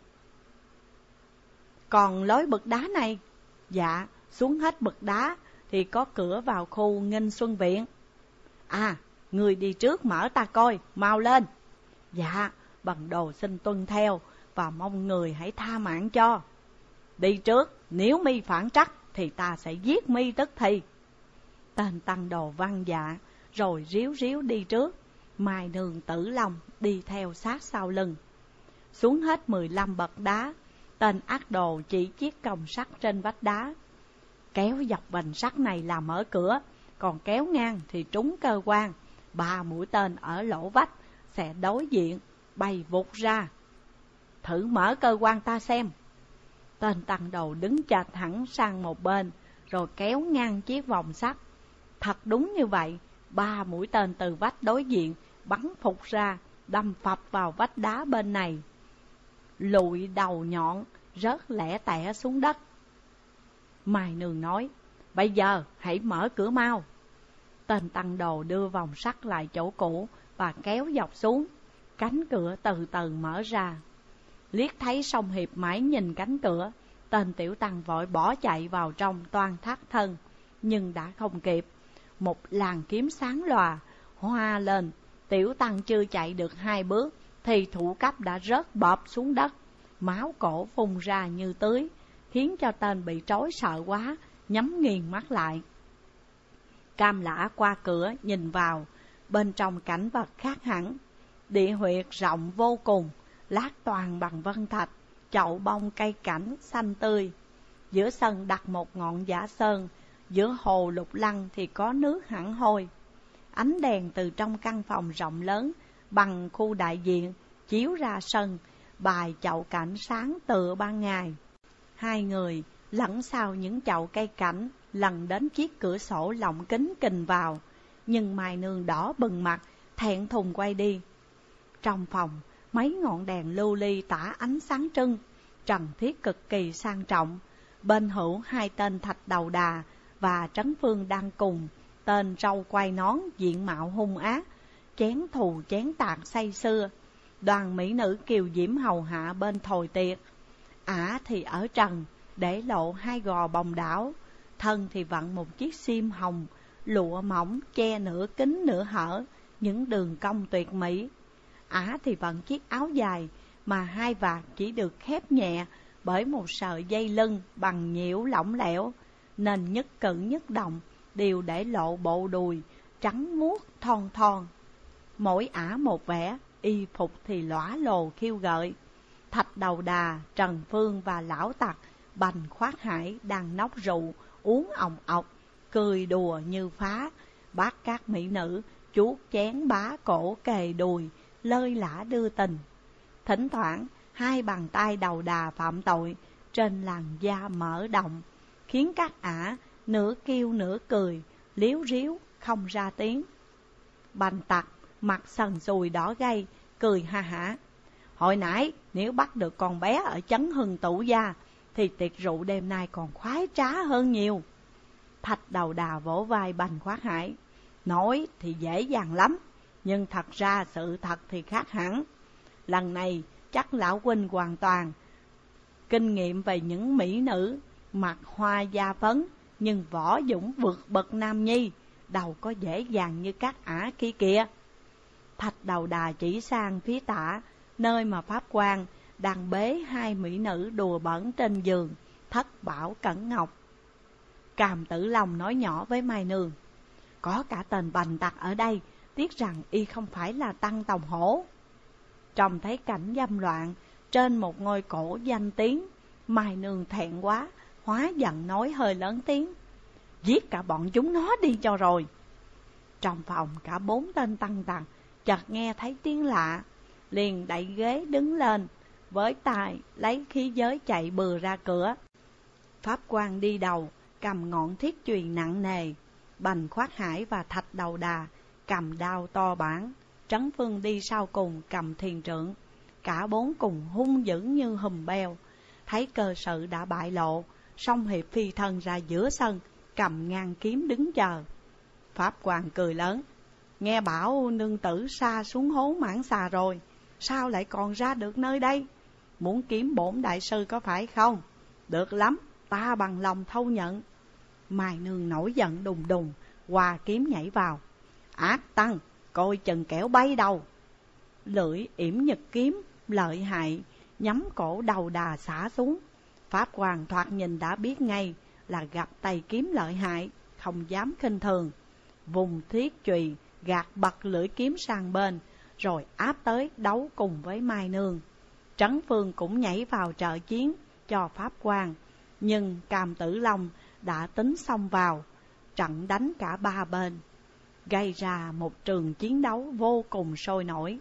Còn lối bậc đá này? Dạ, xuống hết bậc đá thì có cửa vào khu Nghinh Xuân viện. À, người đi trước mở ta coi, mau lên. Dạ, Bần Đồ xin tuân theo và mong người hãy tha mạng cho. Đi trước, nếu mi phản trắc thì ta sẽ giết mi tức thì. Tên tăng đồ vâng dạ, rồi ríu ríu đi trước. Mai Nương, Tử Long đi theo sát sau lưng. Xuống hết 15 bậc đá, tên ác đồ chỉ chiếc còng sắt trên vách đá. Kéo dọc vành sắt này là mở cửa, còn kéo ngang thì trúng cơ quan. 3 mũi tên ở lỗ vách sẽ đối diện, bay vụt ra. Thử mở cơ quan ta xem. Tên tăng đồ đứng chạch hẳn sang một bên, rồi kéo ngang chiếc vòng sắt. Thật đúng như vậy, 3 mũi tên từ vách đối diện bắn phụt ra, đâm phập vào vách đá bên này. Lụi đầu nhọn rớt lẻ tẻ xuống đất. Mai Nương nói: bây giờ hãy mở cửa mau. Tên tăng đồ đưa vòng sắt lại chỗ cũ và kéo dọc xuống. Cánh cửa từ từ mở ra. Liếc thấy Song Hiệp mãi nhìn cánh cửa, tên tiểu tăng vội bỏ chạy vào trong toan thắt thân, nhưng đã không kịp. Một làn kiếm sáng lòa hoa lên. Tiểu tăng chưa chạy được 2 bước thì thủ cấp đã rớt bọp xuống đất, máu cổ phun ra như tưới, khiến cho tên bị trói sợ quá, nhắm nghiền mắt lại. Cam Lã qua cửa nhìn vào, bên trong cảnh vật khác hẳn. Địa huyệt rộng vô cùng, lát toàn bằng vân thạch, chậu bông cây cảnh xanh tươi. Giữa sân đặt một ngọn giả sơn, giữa hồ lục lăng thì có nước hẳn hôi. Ánh đèn từ trong căn phòng rộng lớn bằng khu đại diện chiếu ra sân, bài chậu cảnh sáng tựa ban ngày. Hai người lẫn sau những chậu cây cảnh lần đến chiếc cửa sổ lọng kính kình vào, nhưng Mai Nương đỏ bừng mặt, thẹn thùng quay đi. Trong phòng, mấy ngọn đèn lưu ly tỏa ánh sáng trưng, trần thiết cực kỳ sang trọng. Bên hữu 2 tên Thạch Đầu Đà và Trấn Phương đang cùng tên râu quai nón diện mạo hung ác, chén thù chén tạc say sưa. Đoàn mỹ nữ kiều diễm hầu hạ bên thồi tiệc. Ả thì ở trần, để lộ 2 gò bồng đảo, thân thì vặn một chiếc xiêm hồng, lụa mỏng che nửa kính nửa hở, những đường cong tuyệt mỹ. Ả thì vận chiếc áo dài mà 2 vạt chỉ được khép nhẹ bởi một sợi dây lưng bằng nhiễu lỏng lẻo, nên nhất cử nhất động đều để lộ bộ đùi trắng muốt thon thon. Mỗi Ả một vẻ, y phục thì lõa lồ khiêu gợi. Thạch Đầu Đà, Trần Phương và Lão Tặc Bành Khoát Hải đang nốc rượu uống òng ọc, cười đùa như phá. Bác các mỹ nữ chuốt chén bá cổ kề đùi, lơi lả đưa tình. Thỉnh thoảng 2 bàn tay Đầu Đà phạm tội trên làn da mở động, khiến các Ả nửa kêu nửa cười, líu ríu không ra tiếng. Bành Tặc mặt sần sùi đỏ gay, cười ha hả: hồi nãy nếu bắt được con bé ở Chấn Hưng Tủ Gia thì tiệc rượu đêm nay còn khoái trá hơn nhiều. Thạch Đầu Đà vỗ vai Bành Khoát Hải: nói thì dễ dàng lắm, nhưng thật ra sự thật thì khác hẳn. Lần này chắc lão huynh hoàn toàn kinh nghiệm về những mỹ nữ mặt hoa da phấn, nhưng võ dũng vượt bậc nam nhi, đâu có dễ dàng như các Ả kia kìa. Thạch Đầu Đà chỉ sang phía tả, nơi mà Pháp Quan đang bế 2 mỹ nữ đùa bỡn trên giường, Thất Bảo Cẩn Ngọc. Càm Tử Long nói nhỏ với Mai Nương: có cả tên Bành Tặc ở đây, tiếc rằng y không phải là Tăng Tòng Hổ. Trông thấy cảnh dâm loạn trên một ngôi cổ danh tiếng, Mai Nương thẹn quá, hóa giận nói hơi lớn tiếng: giết cả bọn chúng nó đi cho rồi. Trong phòng cả 4 tên tăng tằng chợt nghe thấy tiếng lạ, liền đẩy ghế đứng lên, với tay lấy khí giới chạy bừa ra cửa. Pháp quan đi đầu, cầm ngọn thiết chùy nặng nề, Bành Khoát Hải và Thạch Đầu Đà cầm đao to bản, Trấn Phương đi sau cùng cầm thiền trượng. Cả 4 cùng hung dữ như hùm beo. Thấy cơ sự đã bại lộ, Song Hiệp phi thân ra giữa sân, cầm ngang kiếm đứng chờ. Pháp quan cười lớn: nghe bảo nương tử sa xuống hố Mãn Xà rồi, sao lại còn ra được nơi đây? Muốn kiếm bổn đại sư có phải không? Được lắm, ta bằng lòng thâu nhận. Mai Nương nổi giận đùng đùng, hòa kiếm nhảy vào. Ác tăng, coi chừng kẻo bay đầu. Lưỡi yểm nhật kiếm lợi hại, nhắm cổ Đầu Đà xả xuống. Pháp quan thoạt nhìn đã biết ngay là gặp tay kiếm lợi hại, không dám khinh thường. Vùng thiết chùy gạt bật lưỡi kiếm sang bên, rồi áp tới đấu cùng với Mai Nương. Trấn Phương cũng nhảy vào trợ chiến cho Pháp quan, nhưng Cam Tử Long đã tính xông vào, trận đánh cả 3 bên, gây ra một trường chiến đấu vô cùng sôi nổi.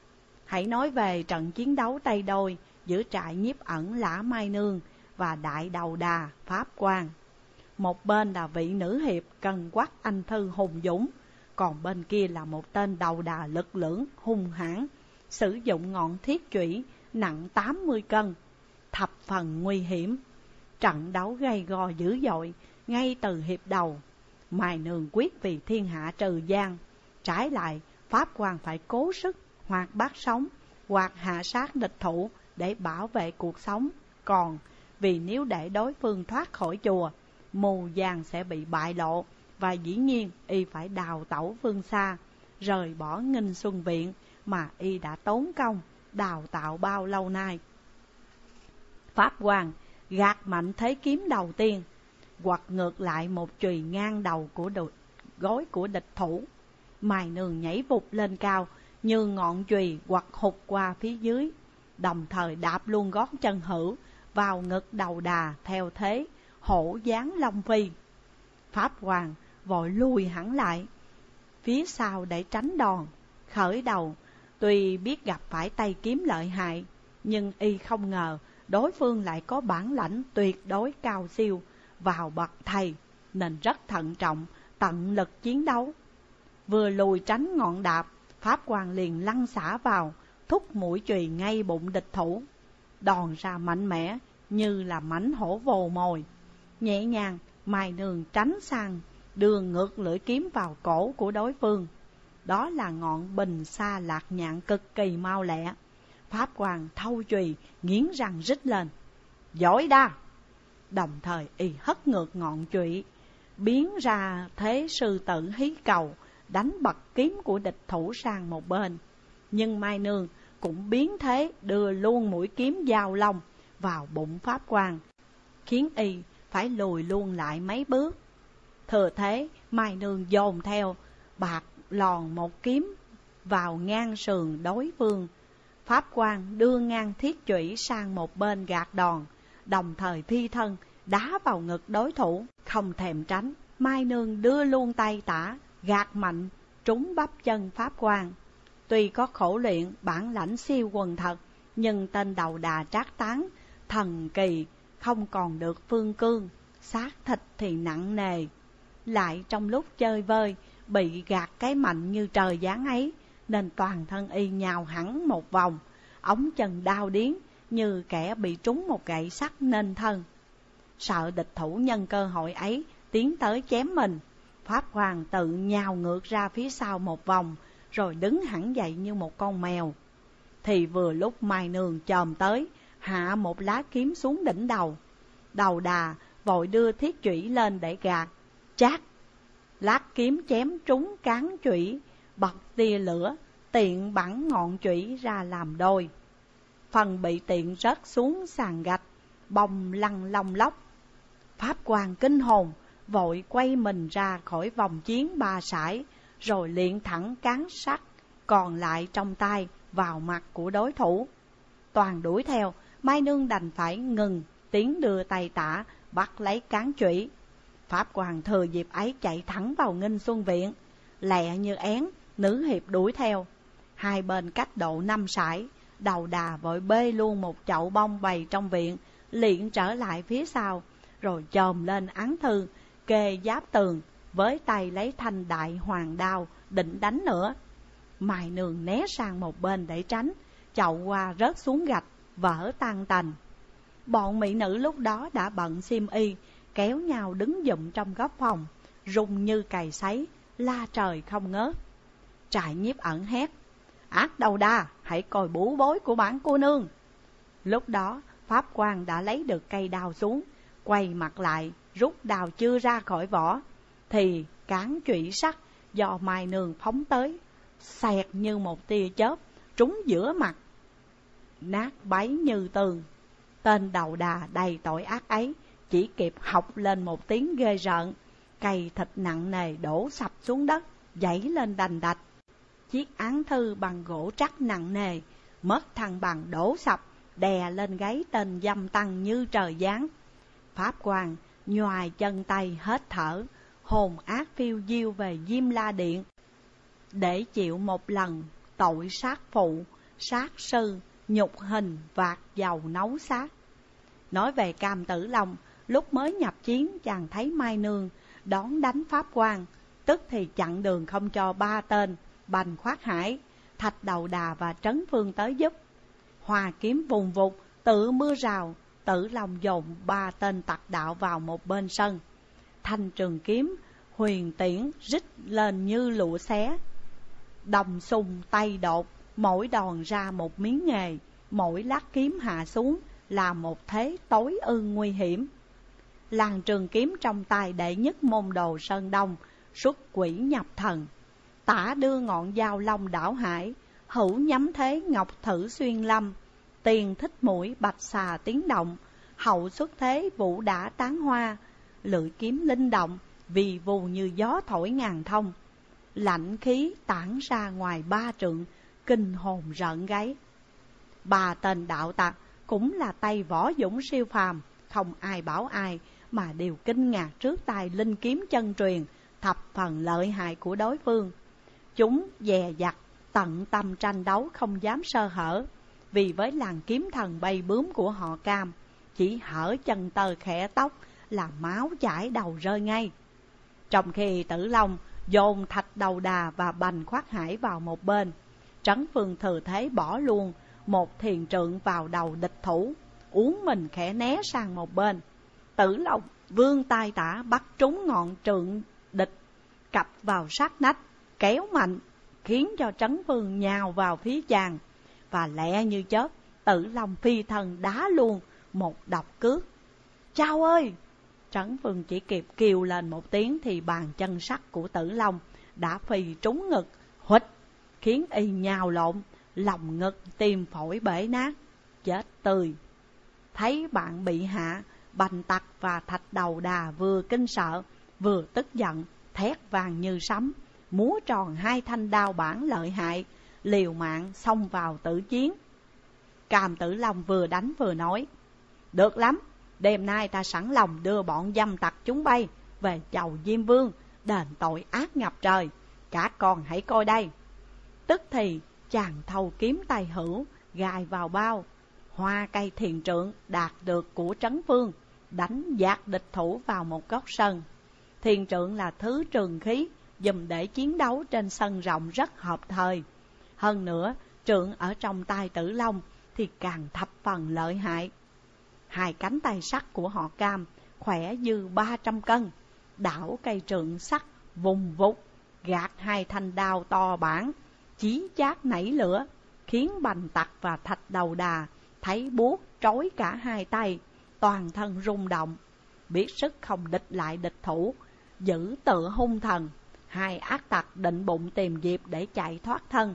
Hãy nói về trận chiến đấu tay đôi giữa trại Nhiếp Ẩn Lã Mai Nương và đại Đầu Đà Pháp quan. Một bên là vị nữ hiệp Cân Quắc anh thư hùng dũng, còn bên kia là một tên đầu đà lực lưỡng hung hãn, sử dụng ngọn thiết chủy nặng 80 cân, thập phần nguy hiểm. Trận đấu gay go dữ dội ngay từ hiệp đầu. Mai Nương quyết vì thiên hạ trừ gian, trái lại Pháp quan phải cố sức hoặc bắt sống hoặc hạ sát địch thủ để bảo vệ cuộc sống. Còn vì nếu để đối phương thoát khỏi chùa, mù vàng sẽ bị bại lộ, và dĩ nhiên y phải đào tẩu phương xa, rời bỏ Nghinh Xuân Viện mà y đã tốn công đào tạo bao lâu nay. Pháp quan gạt mạnh thế kiếm đầu tiên, quật ngược lại một chùy ngang đầu của gối của địch thủ. Mai Nương nhảy vụt lên cao như ngọn chùy quật hụt qua phía dưới, đồng thời đạp luôn gót chân hữu vào ngực Đầu Đà theo thế hổ giáng long phi. Pháp quan vội lùi hẳn lại phía sau để tránh đòn. Khởi đầu tuy biết gặp phải tay kiếm lợi hại, nhưng y không ngờ đối phương lại có bản lãnh tuyệt đối cao siêu vào bậc thầy, nên rất thận trọng, tận lực chiến đấu. Vừa lùi tránh ngọn đạp, Pháp quan liền lăn xả vào, thúc mũi chùy ngay bụng địch thủ. Đòn ra mạnh mẽ như là mãnh hổ vồ mồi. Nhẹ nhàng, Mai Nương tránh sang, đưa ngược lưỡi kiếm vào cổ của đối phương. Đó là ngọn bình sa lạc nhạn cực kỳ mau lẹ. Pháp quan thâu chùy, nghiến răng rít lên: giỏi đa! Đồng thời y hất ngược ngọn chùy, biến ra thế sư tử hí cầu, đánh bật kiếm của địch thủ sang một bên. Nhưng Mai Nương cũng biến thế, đưa luôn mũi kiếm giao long vào bụng Pháp quan, khiến y phải lùi luôn lại mấy bước. Thừa thế, Mai Nương dồn theo, bạc lòn một kiếm vào ngang sườn đối phương. Pháp quan đưa ngang thiết chủy sang một bên gạt đòn, đồng thời phi thân đá vào ngực đối thủ. Không thèm tránh, Mai Nương đưa luôn tay tả, gạt mạnh trúng bắp chân Pháp quan. Tuy có khổ luyện, bản lãnh siêu quần thật, nhưng tên Đầu Đà trác tán thần kỳ không còn được phương cương, xác thịt thì nặng nề. Lại trong lúc chơi vơi bị gạt cái mạnh như trời giáng ấy, nên toàn thân y nhào hẳn một vòng, ống chân đau điếng như kẻ bị trúng một gậy sắt nên thân. Sợ địch thủ nhân cơ hội ấy tiến tới chém mình, Pháp quan tự nhào ngược ra phía sau một vòng, rồi đứng hẳn dậy như một con mèo. Thì vừa lúc Mai Nương chồm tới, hạ một lá kiếm xuống đỉnh đầu. Đầu Đà vội đưa thiết chủy lên để gạt, chát! Lát kiếm chém trúng cán chủy, bật tia lửa, tiện bắn ngọn chủy ra làm đôi. Phần bị tiện rớt xuống sàn gạch, bông lăn long lóc. Pháp quan kinh hồn, vội quay mình ra khỏi vòng chiến 3 sải, rồi liền thẳng cán sắt còn lại trong tay vào mặt của đối thủ. Toàn đuổi theo, Mai Nương đành phải ngừng, tiến đưa tay tả bắt lấy cán chủy. Pháp Hoàng thừa dịp ấy chạy thẳng vào Nghinh Xuân Viện, lẹ như én, nữ hiệp đuổi theo. Hai bên cách độ 5 sải, Đầu Đà vội bê luôn một chậu bông bày trong viện, liền trở lại phía sau, rồi chồm lên án thư, kê giáp tường, với tay lấy thanh đại hoàng đao, định đánh nữa. Mai Nương né sang một bên để tránh, chậu hoa rớt xuống gạch, vỡ tan tành. Bọn mỹ nữ lúc đó đã bận xiêm y, kéo nhau đứng dụm trong góc phòng, rung như cày sấy, la trời không ngớt. Trại Nhiếp Ẩn hét: Ác Đầu Đà, hãy coi bủ bối của bản cô nương. Lúc đó Pháp Quan đã lấy được cây đao xuống, quay mặt lại, rút đao chưa ra khỏi vỏ, thì cán chủy sắt do Mai Nương phóng tới, xẹt như một tia chớp, trúng giữa mặt, nát bấy như tường. Tên Đầu Đà đầy tội ác ấy chỉ kịp học lên một tiếng ghê rợn, cây thịt nặng nề đổ sập xuống đất, dãy lên đành đạch. Chiếc án thư bằng gỗ trắc nặng nề mất thăng bằng đổ sập, đè lên gáy tên dâm tăng như trời giáng. Pháp Quan nhoài chân tay hết thở, hồn ác phiêu diêu về Diêm La Điện, để chịu một lần tội sát phụ, sát sư, nhục hình vạt dầu nấu xác. Nói về Cam Tử Long, lúc mới nhập chiến chàng thấy Mai Nương đón đánh Pháp Quan, tức thì chặn đường không cho ba tên Bành Khoát Hải, Thạch Đầu Đà và Trấn Phương tới giúp. Hòa kiếm vùng vụt, tự mưa rào, Tử Long dồn ba tên tặc đạo vào một bên sân. Thanh trường kiếm huyền tiễn rít lên như lụa xé, đồng xung tay đột, mỗi đòn ra một miếng nghề, mỗi lát kiếm hạ xuống là một thế tối ư nguy hiểm. Làng trường kiếm trong tay đệ nhất môn đồ Sơn Đông xuất quỷ nhập thần, tả đưa ngọn dao long đảo hải, hữu nhắm thế ngọc thử xuyên lâm, tiền thích mũi bạch xà tiếng động, hậu xuất thế vũ đã tán hoa, lưỡi kiếm linh động, vì vù như gió thổi ngàn thông, lạnh khí tản ra ngoài ba trượng, kinh hồn rợn gáy. Ba tên đạo tặc cũng là tay võ dũng siêu phàm, không ai bảo ai mà đều kinh ngạc trước tài linh kiếm chân truyền thập phần lợi hại của đối phương. Chúng dè dặt tận tâm tranh đấu, không dám sơ hở, vì với làn kiếm thần bay bướm của họ Cam, chỉ hở chân tơ khẽ tóc là máu chảy đầu rơi ngay. Trong khi Tử Long dồn Thạch Đầu Đà và Bành Khoát Hải vào một bên, Trấn Phương thừa thế bỏ luôn một thiền trượng vào đầu địch thủ, uốn mình khẽ né sang một bên. Tử Long vươn tay tả bắt trúng ngọn trượng địch, cặp vào sát nách, kéo mạnh, khiến cho Trấn Phương nhào vào phía chàng, và lẹ như chớp, Tử Long phi thân đá luôn một độc cước. Chao ơi! Trấn Phương chỉ kịp kêu lên một tiếng thì bàn chân sắt của Tử Long đã phi trúng ngực, huỵch, khiến y nhào lộn, lòng ngực tim phổi bể nát, chết tươi. Thấy bạn bị hạ, Bành Tặc và Thạch Đầu Đà vừa kinh sợ, vừa tức giận, thét vàng như sấm, múa tròn hai thanh đao bản lợi hại, liều mạng xông vào tử chiến. Cam Tử Long vừa đánh vừa nói: Được lắm, đêm nay ta sẵn lòng đưa bọn dâm tặc chúng bay về chầu Diêm Vương, đền tội ác ngập trời. Cả con hãy coi đây. Tức thì chàng thâu kiếm tay hữu, gài vào bao, hoa cây thiền trượng đạt được của Trấn Phương, đánh dạt địch thủ vào một góc sân. Thiền trượng là thứ trường khí dùng để chiến đấu trên sân rộng rất hợp thời. Hơn nữa, trượng ở trong tay Tử Long thì càng thập phần lợi hại. Hai cánh tay sắt của họ Cam khỏe dư 300 cân, đảo cây trượng sắt vùng vụt, gạt hai thanh đao to bản, chí chát nảy lửa, khiến Bành Tặc và Thạch Đầu Đà thấy buốt trói cả hai tay, toàn thân rung động, biết sức không địch lại địch thủ, giữ tự hung thần. Hai ác tặc định bụng tìm dịp để chạy thoát thân.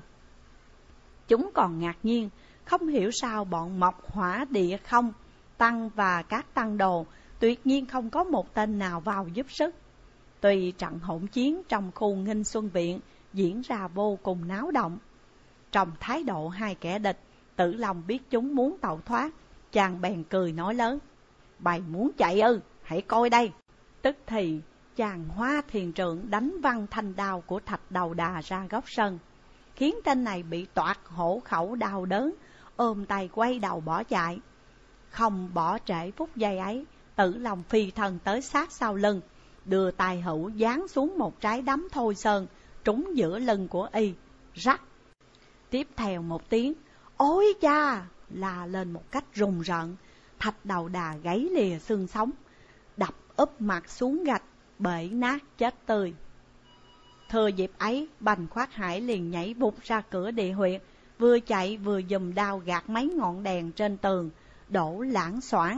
Chúng còn ngạc nhiên, không hiểu sao bọn Mộc Hỏa Địa Không Tăng và các tăng đồ tuyệt nhiên không có một tên nào vào giúp sức. Tuy trận hỗn chiến trong khu Nghinh Xuân Viện diễn ra vô cùng náo động, trong thái độ hai kẻ địch, Tử Long biết chúng muốn tẩu thoát, chàng bèn cười nói lớn: Bày muốn chạy ư? Hãy coi đây. Tức thì chàng Hoa Thiền Trưởng đánh văng thanh đao của Thạch Đầu Đà ra góc sân, khiến tên này bị toạc hổ khẩu đau đớn, ôm tay quay đầu bỏ chạy. Không bỏ trễ phút giây ấy, Tử Long phi thân tới sát sau lưng, đưa tài hữu giáng xuống một trái đấm thôi sơn, trúng giữa lưng của y, rắc. Tiếp theo một tiếng ôi cha la lên một cách rùng rợn, Thạch Đầu Đà gãy lìa xương sống, đập úp mặt xuống gạch, bể nát chết tươi. Thừa dịp ấy, Bành Khoát Hải liền nhảy vụt ra cửa địa huyệt, vừa chạy vừa giùm đao gạt mấy ngọn đèn trên tường, đổ loảng xoảng.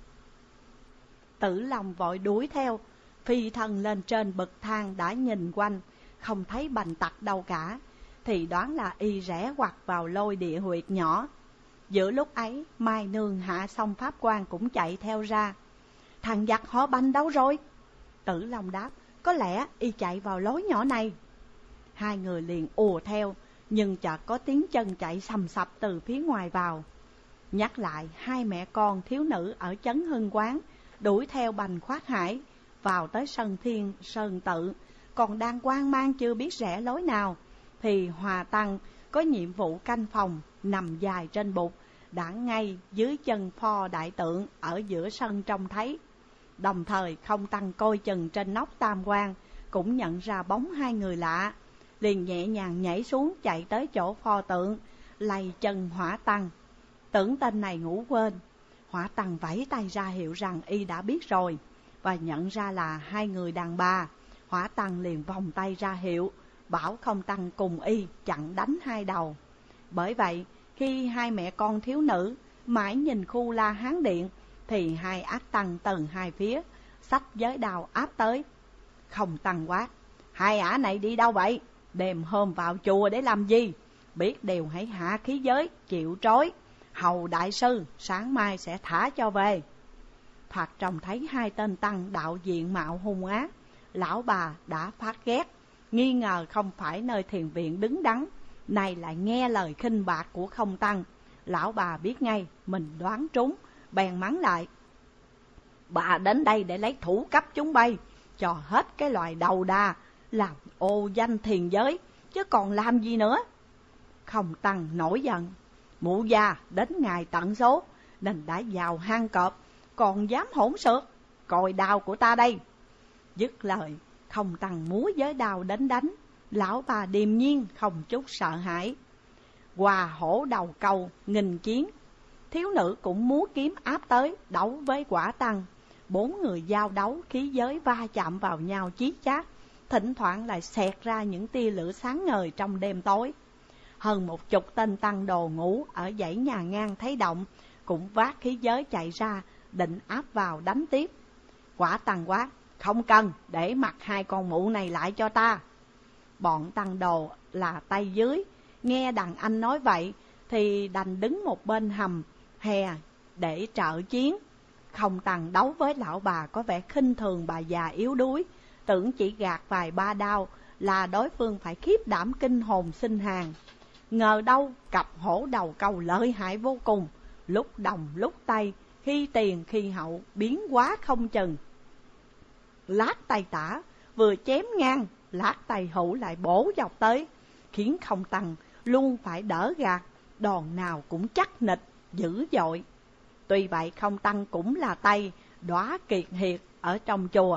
Tử Long vội đuổi theo, phi thân lên trên bậc thang, đã nhìn quanh không thấy Bành Tặc đâu cả, thì đoán là y rẽ ngoặt vào lôi địa huyệt nhỏ. Giữa lúc ấy, Mai Nương hạ xong pháp quan cũng chạy theo ra. Thằng giặc họ Bành đâu rồi? Tử Long đáp, có lẽ y chạy vào lối nhỏ này. Hai người liền ùa theo, nhưng chợt có tiếng chân chạy sầm sập từ phía ngoài vào. Nhắc lại, hai mẹ con thiếu nữ ở Chấn Hưng Quán đuổi theo Bành Khoát Hải vào tới sân Thiên Sơn Tự, còn đang hoang mang chưa biết rẽ lối nào, thì Hòa Tăng có nhiệm vụ canh phòng, nằm dài trên bục, đã ngay dưới chân pho đại tượng ở giữa sân trông thấy. Đồng thời Không Tăng coi chừng trên nóc tam quan cũng nhận ra bóng hai người lạ, liền nhẹ nhàng nhảy xuống chạy tới chỗ pho tượng, lay chân Hỏa Tăng. Tưởng tên này ngủ quên. Hỏa Tăng vẫy tay ra hiệu rằng y đã biết rồi, và nhận ra là hai người đàn bà. Hỏa Tăng liền vòng tay ra hiệu, bảo Không Tăng cùng y chặn đánh hai đầu. Bởi vậy, khi hai mẹ con thiếu nữ mãi nhìn khu La Hán Điện, thì hai ác tăng từ hai phía xách giới đao áp tới. Không Tăng quát, hai ả này đi đâu vậy? Đêm hôm vào chùa để làm gì? Biết điều hãy hạ khí giới, chịu trói. Hầu đại sư sáng mai sẽ thả cho về. Thoạt trông thấy hai tên tăng đạo diện mạo hung ác, lão bà đã phát ghét, nghi ngờ không phải nơi thiền viện đứng đắn, này lại nghe lời khinh bạc của Không Tăng. Lão bà biết ngay mình đoán trúng, bèn mắng lại, bà đến đây để lấy thủ cấp chúng bay, cho hết cái loài đầu đà, làm ô danh thiền giới, chứ còn làm gì nữa. Không Tăng nổi giận, mụ già đến ngày tận số nên đã vào hang cọp, còn dám hỗn xược, coi đao của ta đây. Dứt lời, Không Tăng múa giới đao đến đánh. Lão bà điềm nhiên không chút sợ hãi. Hòa hổ đầu câu nghìn chiến, thiếu nữ cũng múa kiếm áp tới đấu với Quả Tăng. Bốn người giao đấu, khí giới va chạm vào nhau chí chát, thỉnh thoảng lại xẹt ra những tia lửa sáng ngời trong đêm tối. Hơn 10 tên tăng đồ ngủ ở dãy nhà ngang thấy động, cũng vác khí giới chạy ra, định áp vào đánh tiếp. Quả Tăng quát, không cần, để mặc hai con mụ này lại cho ta. Bọn tăng đồ là tay dưới, nghe đàn anh nói vậy thì đành đứng một bên hầm hè để trợ chiến. Không Tăng đấu với lão bà có vẻ khinh thường bà già yếu đuối, tưởng chỉ gạt vài ba đao là đối phương phải khiếp đảm kinh hồn sinh hàng. Ngờ đâu cặp hổ đầu câu lợi hại vô cùng, lúc đồng lúc tay, khi tiền khi hậu, biến hóa không chừng. Lát tay tả vừa chém ngang, lát tay hữu lại bổ dọc tới, khiến Không Tăng luôn phải đỡ gạt, đòn nào cũng chắc nịch, dữ dội. Tuy vậy Không Tăng cũng là tay đóa kiệt hiệt ở trong chùa,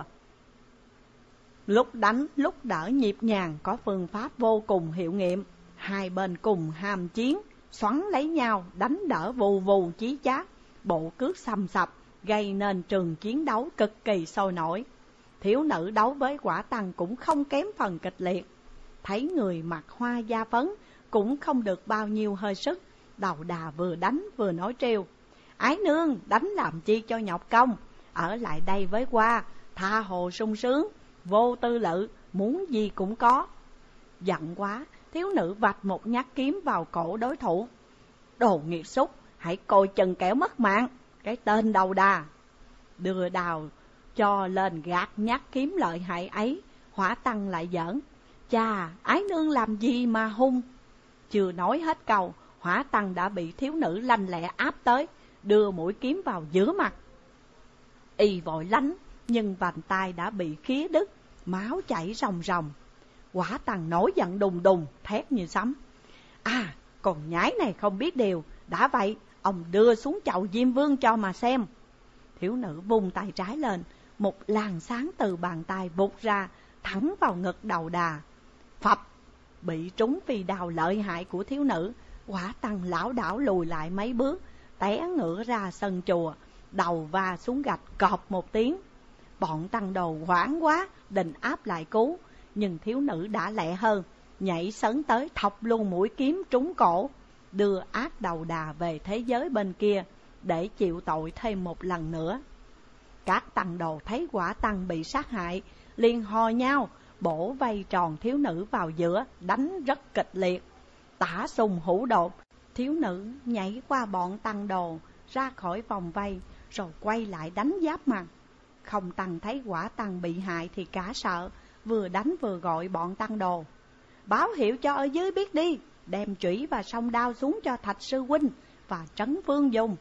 lúc đánh lúc đỡ nhịp nhàng, có phương pháp vô cùng hiệu nghiệm. Hai bên cùng hàm chiến, xoắn lấy nhau, đánh đỡ vù vù chí chát, bộ cước xăm sập, gây nên trường chiến đấu cực kỳ sôi nổi. Thiếu nữ đấu với Quả Tăng cũng không kém phần kịch liệt. Thấy người mặc hoa da phấn cũng không được bao nhiêu hơi sức, Đầu Đà vừa đánh vừa nói trêu, ái nương đánh làm chi cho nhọc công, ở lại đây với qua, tha hồ sung sướng, vô tư lự, muốn gì cũng có. Giận quá, thiếu nữ vạch một nhát kiếm vào cổ đối thủ. Đồ nghiệt xúc, hãy coi chừng kẻo mất mạng, cái tên Đầu Đà. Đưa đào cho lên gạt nhát kiếm lợi hại ấy. Hỏa Tăng lại giỡn, chà, ái nương làm gì mà hung. Chưa nói hết câu, Hỏa Tăng đã bị thiếu nữ lanh lẹ áp tới, đưa mũi kiếm vào giữa mặt. Y vội lánh, nhưng vành tay đã bị khía đứt, máu chảy ròng ròng. Quả Tăng nổi giận đùng đùng, thét như sấm: À, còn nhái này không biết điều, đã vậy ông đưa xuống chậu Diêm Vương cho mà xem. Thiếu nữ vung tay trái lên, một làn sáng từ bàn tay vụt ra, thẳng vào ngực đầu đà. Phập! Bị trúng phi đao lợi hại của thiếu nữ, Quả Tăng lảo đảo lùi lại mấy bước, té ngửa ra sân chùa, đầu va xuống gạch cọp một tiếng. Bọn tăng đồ hoảng quá, định áp lại cứu, nhưng thiếu nữ đã lẹ hơn, nhảy sấn tới thọc luôn mũi kiếm trúng cổ, đưa ác đầu đà về thế giới bên kia để chịu tội thêm một lần nữa. Các tăng đồ thấy Quả Tăng bị sát hại, liền hò nhau bổ vây tròn thiếu nữ vào giữa, đánh rất kịch liệt. Tả sùng hữu đột, thiếu nữ nhảy qua bọn tăng đồ ra khỏi vòng vây, rồi quay lại đánh giáp mặt. Không Tăng thấy Quả Tăng bị hại thì cả sợ, vừa đánh vừa gọi bọn tăng đồ: Báo hiệu cho ở dưới biết đi, đem chủy và song đao xuống cho Thạch sư huynh và Trấn Vương dùng.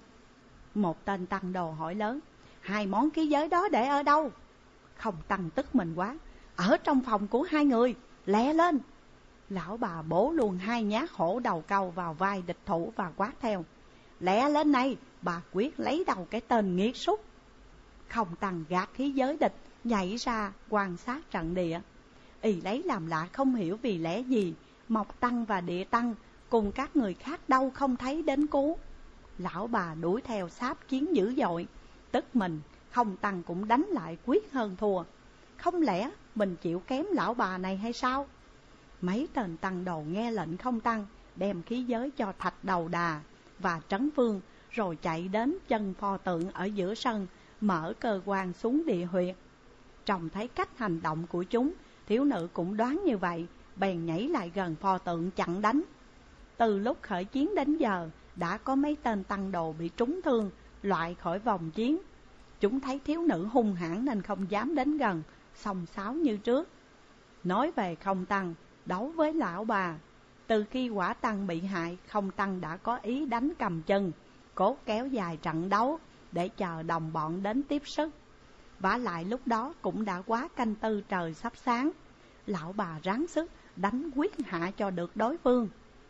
Một tên tăng đồ hỏi lớn: Hai món ký giới đó để ở đâu? Không Tăng tức mình quá: Ở trong phòng của hai người, lẹ lên. Lão bà bổ luôn hai nhát hổ đầu câu vào vai địch thủ và quát theo: Lẹ lên này, bà quyết lấy đầu cái tên nghiệt súc. Không Tăng gạt khí giới địch, nhảy ra quan sát trận địa. Y lấy làm lạ không hiểu vì lẽ gì Mộc Tăng và Địa Tăng cùng các người khác đâu không thấy đến cứu. Lão bà đuổi theo sáp chiến dữ dội, tức mình Không Tăng cũng đánh lại quyết hơn thua. Không lẽ mình chịu kém lão bà này hay sao? Mấy tên tăng đầu nghe lệnh Không Tăng đem khí giới cho Thạch Đầu Đà và Trấn Vương, rồi chạy đến chân pho tượng ở giữa sân, mở cơ quan xuống địa huyệt. Trông thấy cách hành động của chúng, thiếu nữ cũng đoán như vậy, bèn nhảy lại gần pho tượng chặn đánh. Từ lúc khởi chiến đến giờ, đã có mấy tên tăng đồ bị trúng thương, loại khỏi vòng chiến. Chúng thấy thiếu nữ hung hãn nên không dám đến gần, xông xáo như trước. Nói về Không Tăng đấu với lão bà, từ khi Quả Tăng bị hại, Không Tăng đã có ý đánh cầm chân, cố kéo dài trận đấu để chờ đồng bọn đến tiếp sức. Vả lại lúc đó cũng đã quá canh tư, trời sắp sáng. Lão bà ráng sức đánh quyết hạ cho được đối phương.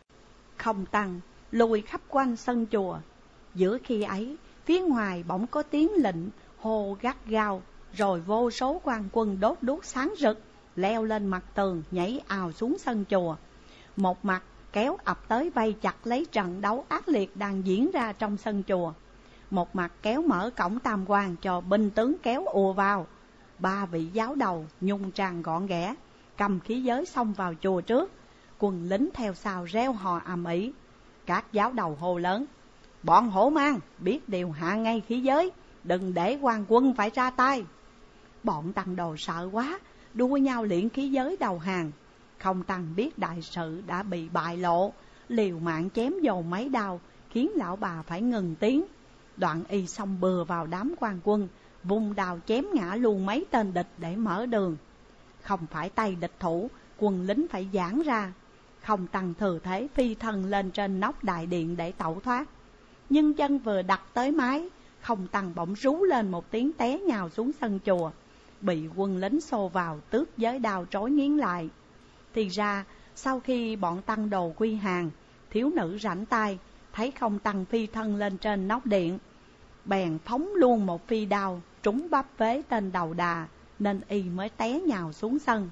Không Tăng lùi khắp quanh sân chùa. Giữa khi ấy, phía ngoài bỗng có tiếng lệnh hô gắt gao, rồi vô số quan quân đốt đuốc sáng rực leo lên mặt tường, nhảy ào xuống sân chùa. Một mặt kéo ập tới vây chặt lấy trận đấu ác liệt đang diễn ra trong sân chùa, một mặt kéo mở cổng tam quan cho binh tướng kéo ùa vào. Ba vị giáo đầu nhung trang gọn ghẽ, cầm khí giới xông vào chùa trước, quân lính theo sau reo hò ầm ĩ. Các giáo đầu hô lớn: Bọn hổ mang, biết điều hạ ngay khí giới, đừng để quan quân phải ra tay. Bọn tăng đồ sợ quá, đua nhau luyện khí giới đầu hàng. Không Tăng biết đại sự đã bị bại lộ, liều mạng chém dầu mấy đao, khiến lão bà phải ngừng tiếng. Đoạn y xông bừa vào đám quan quân, vung đao chém ngã luôn mấy tên địch để mở đường. Không phải tay địch thủ, quân lính phải giãn ra. Không Tăng thừa thế phi thân lên trên nóc đại điện để tẩu thoát. Nhưng chân vừa đặt tới mái, Không Tăng bỗng rú lên một tiếng, té nhào xuống sân chùa, bị quân lính xô vào tước giới đao trói nghiến lại. Thì ra sau khi bọn tăng đồ quy hàng, thiếu nữ rảnh tay thấy Không Tăng phi thân lên trên nóc điện, bèn phóng luôn một phi đao trúng bắp vế tên đầu đà, nên y mới té nhào xuống sân.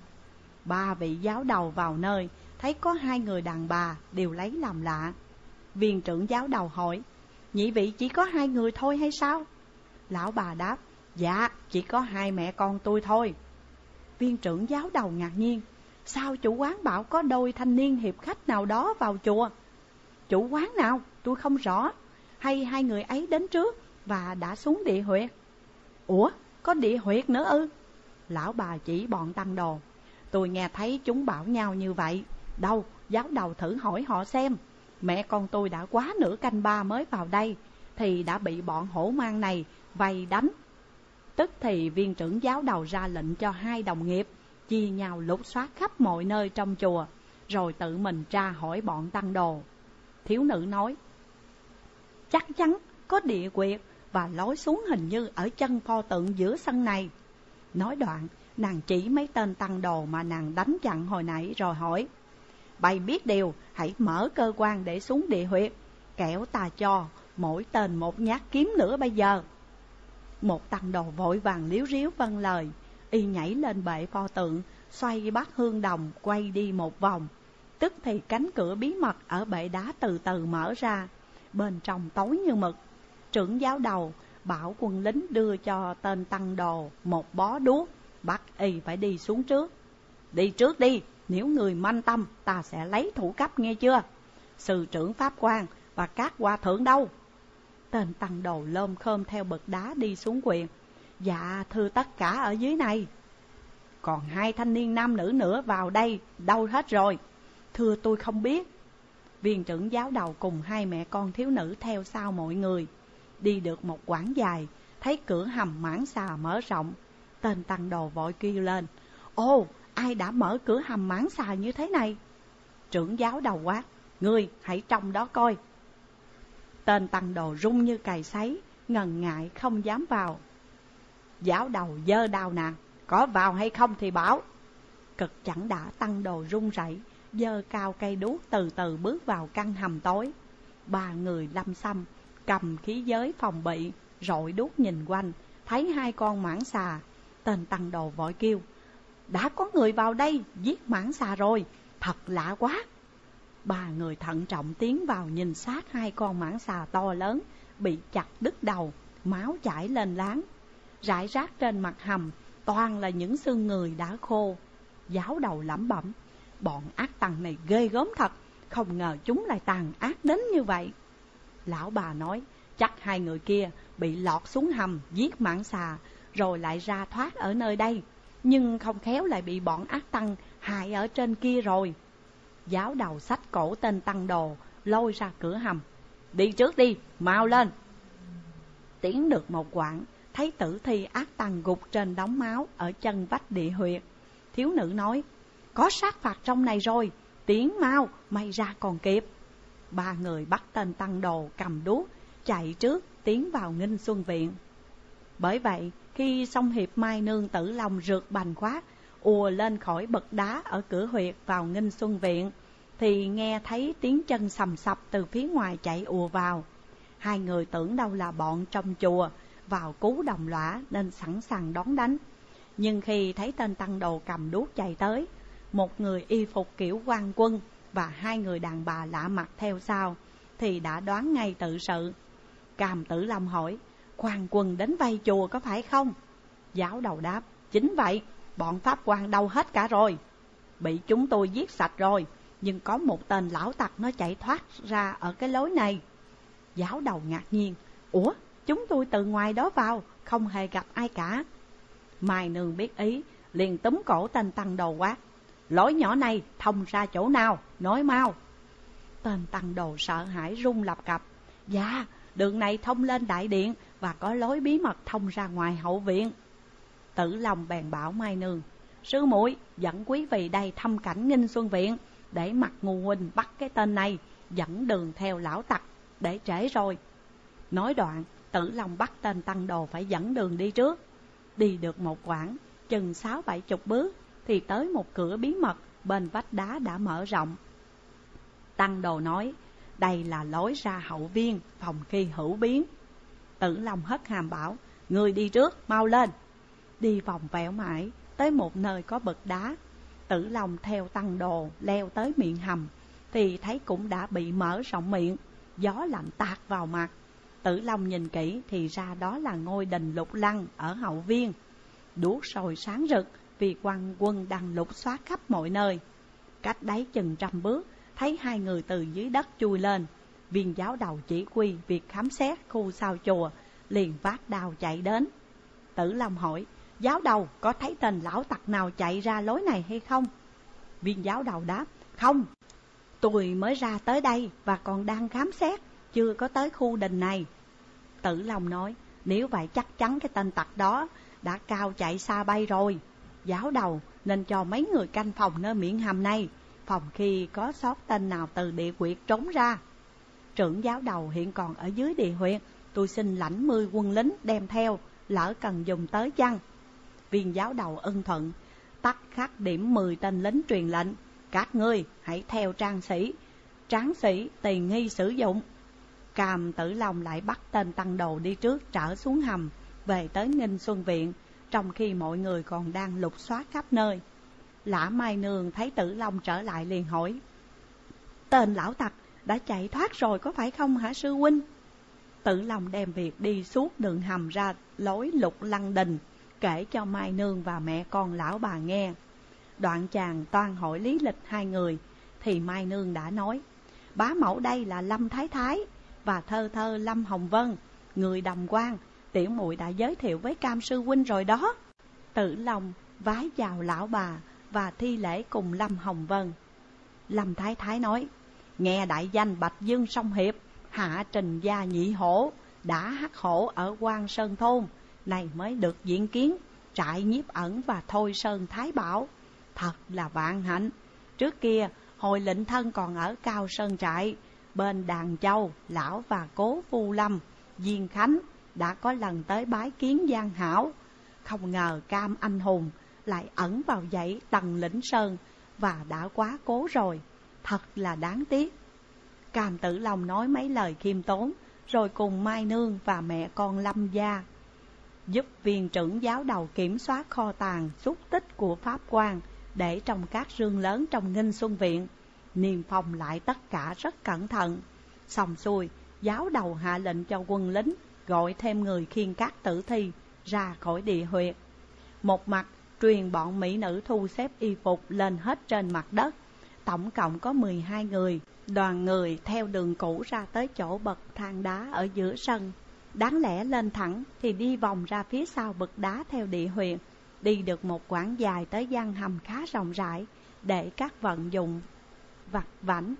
Ba vị giáo đầu vào nơi thấy có hai người đàn bà, đều lấy làm lạ. Viên trưởng giáo đầu hỏi: Nhị vị chỉ có hai người thôi hay sao? Lão bà đáp: Dạ, chỉ có hai mẹ con tôi thôi. Viên trưởng giáo đầu ngạc nhiên: Sao chủ quán bảo có đôi thanh niên hiệp khách nào đó vào chùa? Chủ quán nào? Tôi không rõ. Hay hai người ấy đến trước và đã xuống địa huyệt? Ủa, có địa huyệt nữa ư? Lão bà chỉ bọn tăng đồ: Tôi nghe thấy chúng bảo nhau như vậy. Đâu, giáo đầu thử hỏi họ xem. Mẹ con tôi đã quá nửa canh ba mới vào đây, thì đã bị bọn hổ mang này vây đánh. Tức thì viên trưởng giáo đầu ra lệnh cho hai đồng nghiệp chia nhau lục soát khắp mọi nơi trong chùa, rồi tự mình tra hỏi bọn tăng đồ. Thiếu nữ nói: Chắc chắn có địa quyệt và lối xuống hình như ở chân pho tượng giữa sân này. Nói đoạn, nàng chỉ mấy tên tăng đồ mà nàng đánh chặn hồi nãy rồi hỏi: Bày biết điều, hãy mở cơ quan để xuống địa huyệt, kẻo ta cho mỗi tên một nhát kiếm nữa bây giờ. Một tăng đồ vội vàng líu ríu vâng lời, y nhảy lên bệ pho tượng, xoay bát hương đồng quay đi một vòng. Tức thì cánh cửa bí mật ở bệ đá từ từ mở ra, bên trong tối như mực. Trưởng giáo đầu bảo quân lính đưa cho tên tăng đồ một bó đuốc, bắt y phải đi xuống trước. Đi trước đi, nếu người manh tâm ta sẽ lấy thủ cấp nghe chưa? Sư trưởng pháp quan và các hòa thượng đâu? Tên tăng đồ lôm khôm theo bậc đá đi xuống quyền. Dạ thưa tất cả ở dưới này. Còn 2 thanh niên nam nữ nữa vào đây đâu hết rồi? Thưa tôi không biết. Viên trưởng giáo đầu cùng 2 mẹ con thiếu nữ theo sau mọi người. Đi được một quãng dài, thấy cửa hầm mãng xà mở rộng. Tên tăng đồ vội kêu lên: Ồ, ai đã mở cửa hầm mãng xà như thế này? Trưởng giáo đầu quát: Ngươi hãy trông đó coi. Tên tăng đồ run như cày sấy, ngần ngại không dám vào. Giáo đầu giơ đao nàng: Có vào hay không thì bảo. Cực chẳng đã tăng đồ run rẩy, giơ cao cây đuốc từ từ bước vào căn hầm tối. 3 người lâm xăm cầm khí giới phòng bị, rọi đuốc nhìn quanh, thấy 2 con mãng xà. Tên tăng đồ vội kêu: Đã có người vào đây giết mãng xà rồi, thật lạ quá. 3 người thận trọng tiến vào nhìn sát 2 con mãng xà to lớn bị chặt đứt đầu, máu chảy lên láng. Rải rác trên mặt hầm toàn là những xương người đã khô. Giáo đầu lẩm bẩm: Bọn ác tăng này ghê gớm thật, không ngờ chúng lại tàn ác đến như vậy. Lão bà nói: Chắc 2 người kia bị lọt xuống hầm giết mãng xà, rồi lại ra thoát ở nơi đây, nhưng không khéo lại bị bọn ác tăng hại ở trên kia rồi. Giáo đầu xách cổ tên tăng đồ lôi ra cửa hầm: Đi trước đi, mau lên. Tiến được một quãng, thấy tử thi ác tăng gục trên đống máu ở chân vách địa huyệt. Thiếu nữ nói: Có sát phạt trong này rồi, tiến mau, may ra còn kịp. 3 người bắt tên tăng đồ cầm đuốc chạy trước tiến vào Nghinh Xuân Viện. Bởi vậy khi song hiệp Mai Nương Tử Long rượt bành khoát ùa lên khỏi bậc đá ở cửa huyệt vào Nghinh Xuân Viện, thì nghe thấy tiếng chân sầm sập từ phía ngoài chạy ùa vào. 2 người tưởng đâu là bọn trong chùa vào cứu đồng lõa nên sẵn sàng đón đánh. Nhưng khi thấy tên tăng đồ cầm đuốc chạy tới, một người y phục kiểu quan quân và 2 người đàn bà lạ mặt theo sau, thì đã đoán ngay tự sự. Càm Tử Long hỏi: Quan quân đến vây chùa có phải không? Giáo đầu đáp: Chính vậy, bọn pháp quan đâu hết cả rồi. Bị chúng tôi giết sạch rồi, nhưng có một tên lão tặc nó chạy thoát ra ở cái lối này. Giáo đầu ngạc nhiên: Ủa, chúng tôi từ ngoài đó vào, không hề gặp ai cả. Mai Nương biết ý, liền túm cổ tên tăng đồ quát: Lối nhỏ này thông ra chỗ nào, nói mau. Tên tăng đồ sợ hãi run lập cập: Dạ, đường này thông lên đại điện và có lối bí mật thông ra ngoài hậu viện. Tử Long bèn bảo Mai Nương: Sư muội dẫn quý vị đây thăm cảnh Nghinh Xuân Viện, để mặc ngu huynh bắt cái tên này dẫn đường theo lão tặc, để trễ rồi. Nói đoạn, Tử Long bắt tên tăng đồ phải dẫn đường đi trước. Đi được một quãng, chừng 60-70 bước, thì tới một cửa bí mật bên vách đá đã mở rộng. Tăng đồ nói: Đây là lối ra hậu viên, phòng khi hữu biến. Tử Long hất hàm bảo: Người đi trước, mau lên. Đi vòng vèo mãi, tới một nơi có bậc đá. Tử Long theo tăng đồ leo tới miệng hầm, thì thấy cũng đã bị mở rộng miệng, gió lạnh tạt vào mặt. Tử Long nhìn kỹ thì ra đó là ngôi đình Lục Lăng ở hậu viên. Đuốc soi sáng rực vì quan quân đang lục soát khắp mọi nơi. Cách đấy chừng 100 bước, thấy 2 người từ dưới đất chui lên. Viên giáo đầu chỉ huy việc khám xét khu sau chùa, liền vác đao chạy đến. Tử Long hỏi: Giáo đầu có thấy tên lão tặc nào chạy ra lối này hay không? Viên giáo đầu đáp: Không, tôi mới ra tới đây và còn đang khám xét, chưa có tới khu đình này. Tử Long nói: Nếu vậy chắc chắn cái tên tặc đó đã cao chạy xa bay rồi. Giáo đầu nên cho mấy người canh phòng nơi miệng hầm này, phòng khi có sót tên nào từ địa huyệt trốn ra. Trưởng giáo đầu hiện còn ở dưới địa huyệt, tôi xin lãnh 10 quân lính đem theo, lỡ cần dùng tới chăng? Viên giáo đầu ưng thuận, tắt khắc điểm 10 tên lính truyền lệnh: các ngươi hãy theo tráng sĩ tùy nghi sử dụng. Cam Tử Long lại bắt tên tăng đồ đi trước trở xuống hầm, về tới Nghinh Xuân Viện, trong khi mọi người còn đang lục soát khắp nơi. Lã Mai Nương thấy Tử Long trở lại liền hỏi: tên lão tặc đã chạy thoát rồi có phải không hả sư huynh? Tử Long đem việc đi suốt đường hầm ra lối Lục Lăng Đình kể cho Mai Nương và mẹ con lão bà nghe. Đoạn chàng toan hỏi lý lịch hai người thì Mai Nương đã nói: bá mẫu đây là Lâm Thái Thái và thơ thơ Lâm Hồng Vân, người Đồng Quan, tiểu muội đã giới thiệu với Cam sư huynh rồi đó. Tử Long vái chào lão bà và thi lễ cùng Lâm Hồng Vân. Lâm Thái Thái nói: nghe đại danh Bạch Dương Song Hiệp, hạ trình gia nhị hổ, đã hắc hổ ở Quan Sơn Thôn, này mới được diện kiến trại Nhiếp Ẩn và Thôi Sơn Thái Bảo. Thật là vạn hạnh. Trước kia hồi lệnh thân còn ở Cao Sơn trại, bên Đàn Châu, lão và cố Phu Lâm, Diên Khánh đã có lần tới bái kiến Giang Hảo. Không ngờ Cam anh hùng lại ẩn vào dãy Tần Lĩnh Sơn và đã quá cố rồi, thật là đáng tiếc. Cam Tử Long nói mấy lời khiêm tốn, rồi cùng Mai Nương và mẹ con Lâm gia giúp viên trưởng giáo đầu kiểm soát kho tàng xúc tích của pháp quan để trong các rương lớn trong Nghinh Xuân Viện. Niêm phong lại tất cả rất cẩn thận. Xong xuôi, giáo đầu hạ lệnh cho quân lính gọi thêm người khiêng các tử thi ra khỏi địa huyệt. Một mặt truyền bọn mỹ nữ thu xếp y phục lên hết trên mặt đất. Tổng cộng có 12 người. Đoàn người theo đường cũ ra tới chỗ bậc thang đá ở giữa sân. Đáng lẽ lên thẳng thì đi vòng ra phía sau bậc đá theo địa huyệt. Đi được một quãng dài tới gian hầm khá rộng rãi để các vận dụng vặt vãnh.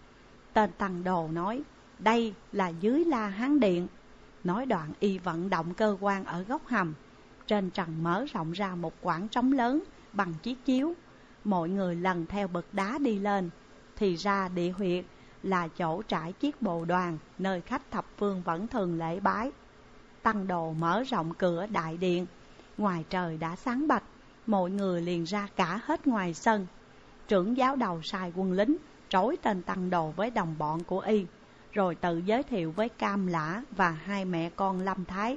Tên Tăng Đồ nói: đây là dưới La Hán Điện. Nói đoạn y vận động cơ quan ở góc hầm. Trên trần mở rộng ra một quảng trống lớn bằng chiếc chiếu. Mọi người lần theo bậc đá đi lên. Thì ra địa huyệt là chỗ trải chiếc bồ đoàn, nơi khách thập phương vẫn thường lễ bái. Tăng Đồ mở rộng cửa đại điện. Ngoài trời đã sáng bạch, mọi người liền ra cả hết ngoài sân. Trưởng giáo đầu sai quân lính trói tên Tăng Đồ với đồng bọn của y, rồi tự giới thiệu với Cam Lã và hai mẹ con Lâm Thái: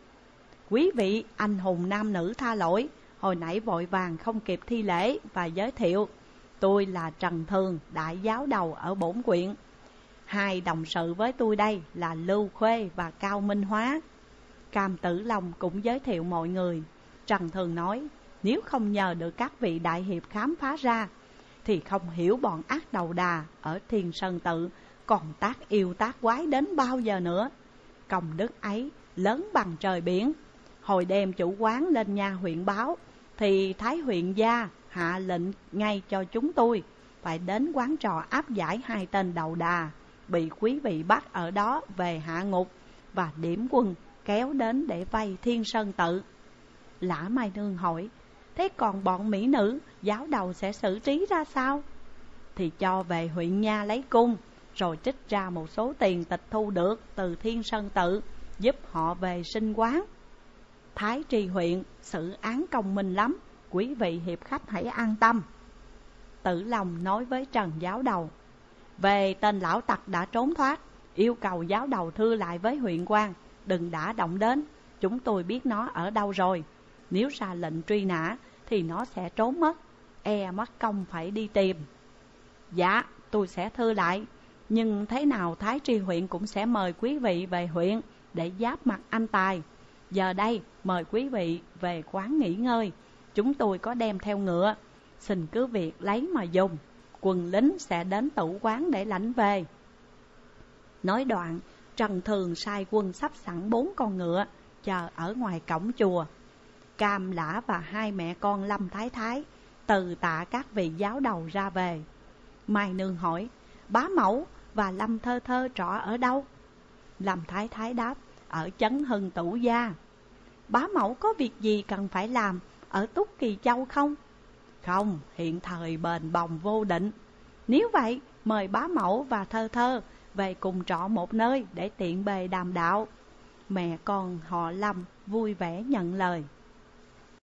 quý vị anh hùng nam nữ tha lỗi, hồi nãy vội vàng không kịp thi lễ và giới thiệu. Tôi là Trần Thường, đại giáo đầu ở bổn quyện. Hai đồng sự với tôi đây là Lưu Khuê và Cao Minh Hóa. Cam Tử Long cũng giới thiệu mọi người. Trần Thường nói: nếu không nhờ được các vị đại hiệp khám phá ra thì không hiểu bọn ác đầu đà ở Thiên Sơn Tự còn tác yêu tác quái đến bao giờ nữa. Công đức ấy lớn bằng trời biển. Hồi đêm chủ quán lên nha huyện báo thì Thái huyện gia hạ lệnh ngay cho chúng tôi phải đến quán trò áp giải hai tên đầu đà bị quý vị bắt ở đó về hạ ngục và điểm quân kéo đến để vây Thiên Sơn Tự. Lã Mai Nương hỏi: thế còn bọn mỹ nữ giáo đầu sẽ xử trí ra sao? Thì cho về huyện nha lấy cung, rồi trích ra một số tiền tịch thu được từ Thiên Sơn Tự giúp họ về sinh quán. Thái tri huyện xử án công minh lắm, quý vị hiệp khách hãy an tâm. Tử Long nói với Trần giáo đầu: về tên lão tặc đã trốn thoát, yêu cầu giáo đầu thưa lại với huyện quan đừng đã động đến. Chúng tôi biết nó ở đâu rồi. Nếu ra lệnh truy nã thì nó sẽ trốn mất, e mất công phải đi tìm. Dạ, tôi sẽ thưa lại. Nhưng thế nào Thái tri huyện cũng sẽ mời quý vị về huyện để giáp mặt anh Tài. Giờ đây mời quý vị về quán nghỉ ngơi. Chúng tôi có đem theo ngựa, xin cứ việc lấy mà dùng. Quân lính sẽ đến tử quán để lãnh về. Nói đoạn, Trần Thường sai quân sắp sẵn 4 con ngựa chờ ở ngoài cổng chùa. Cam Lã và hai mẹ con Lâm Thái Thái từ tạ các vị giáo đầu ra về. Mai Nương hỏi: bá mẫu và Lâm Thơ Thơ trọ ở đâu? Lâm Thái Thái đáp: ở Chấn Hưng Tửu Gia. Bá mẫu có việc gì cần phải làm ở Túc Kỳ Châu không? Không, hiện thời bền bồng vô định. Nếu vậy, mời bá mẫu và Thơ Thơ về cùng trọ một nơi để tiện bề đàm đạo. Mẹ con họ Lâm vui vẻ nhận lời.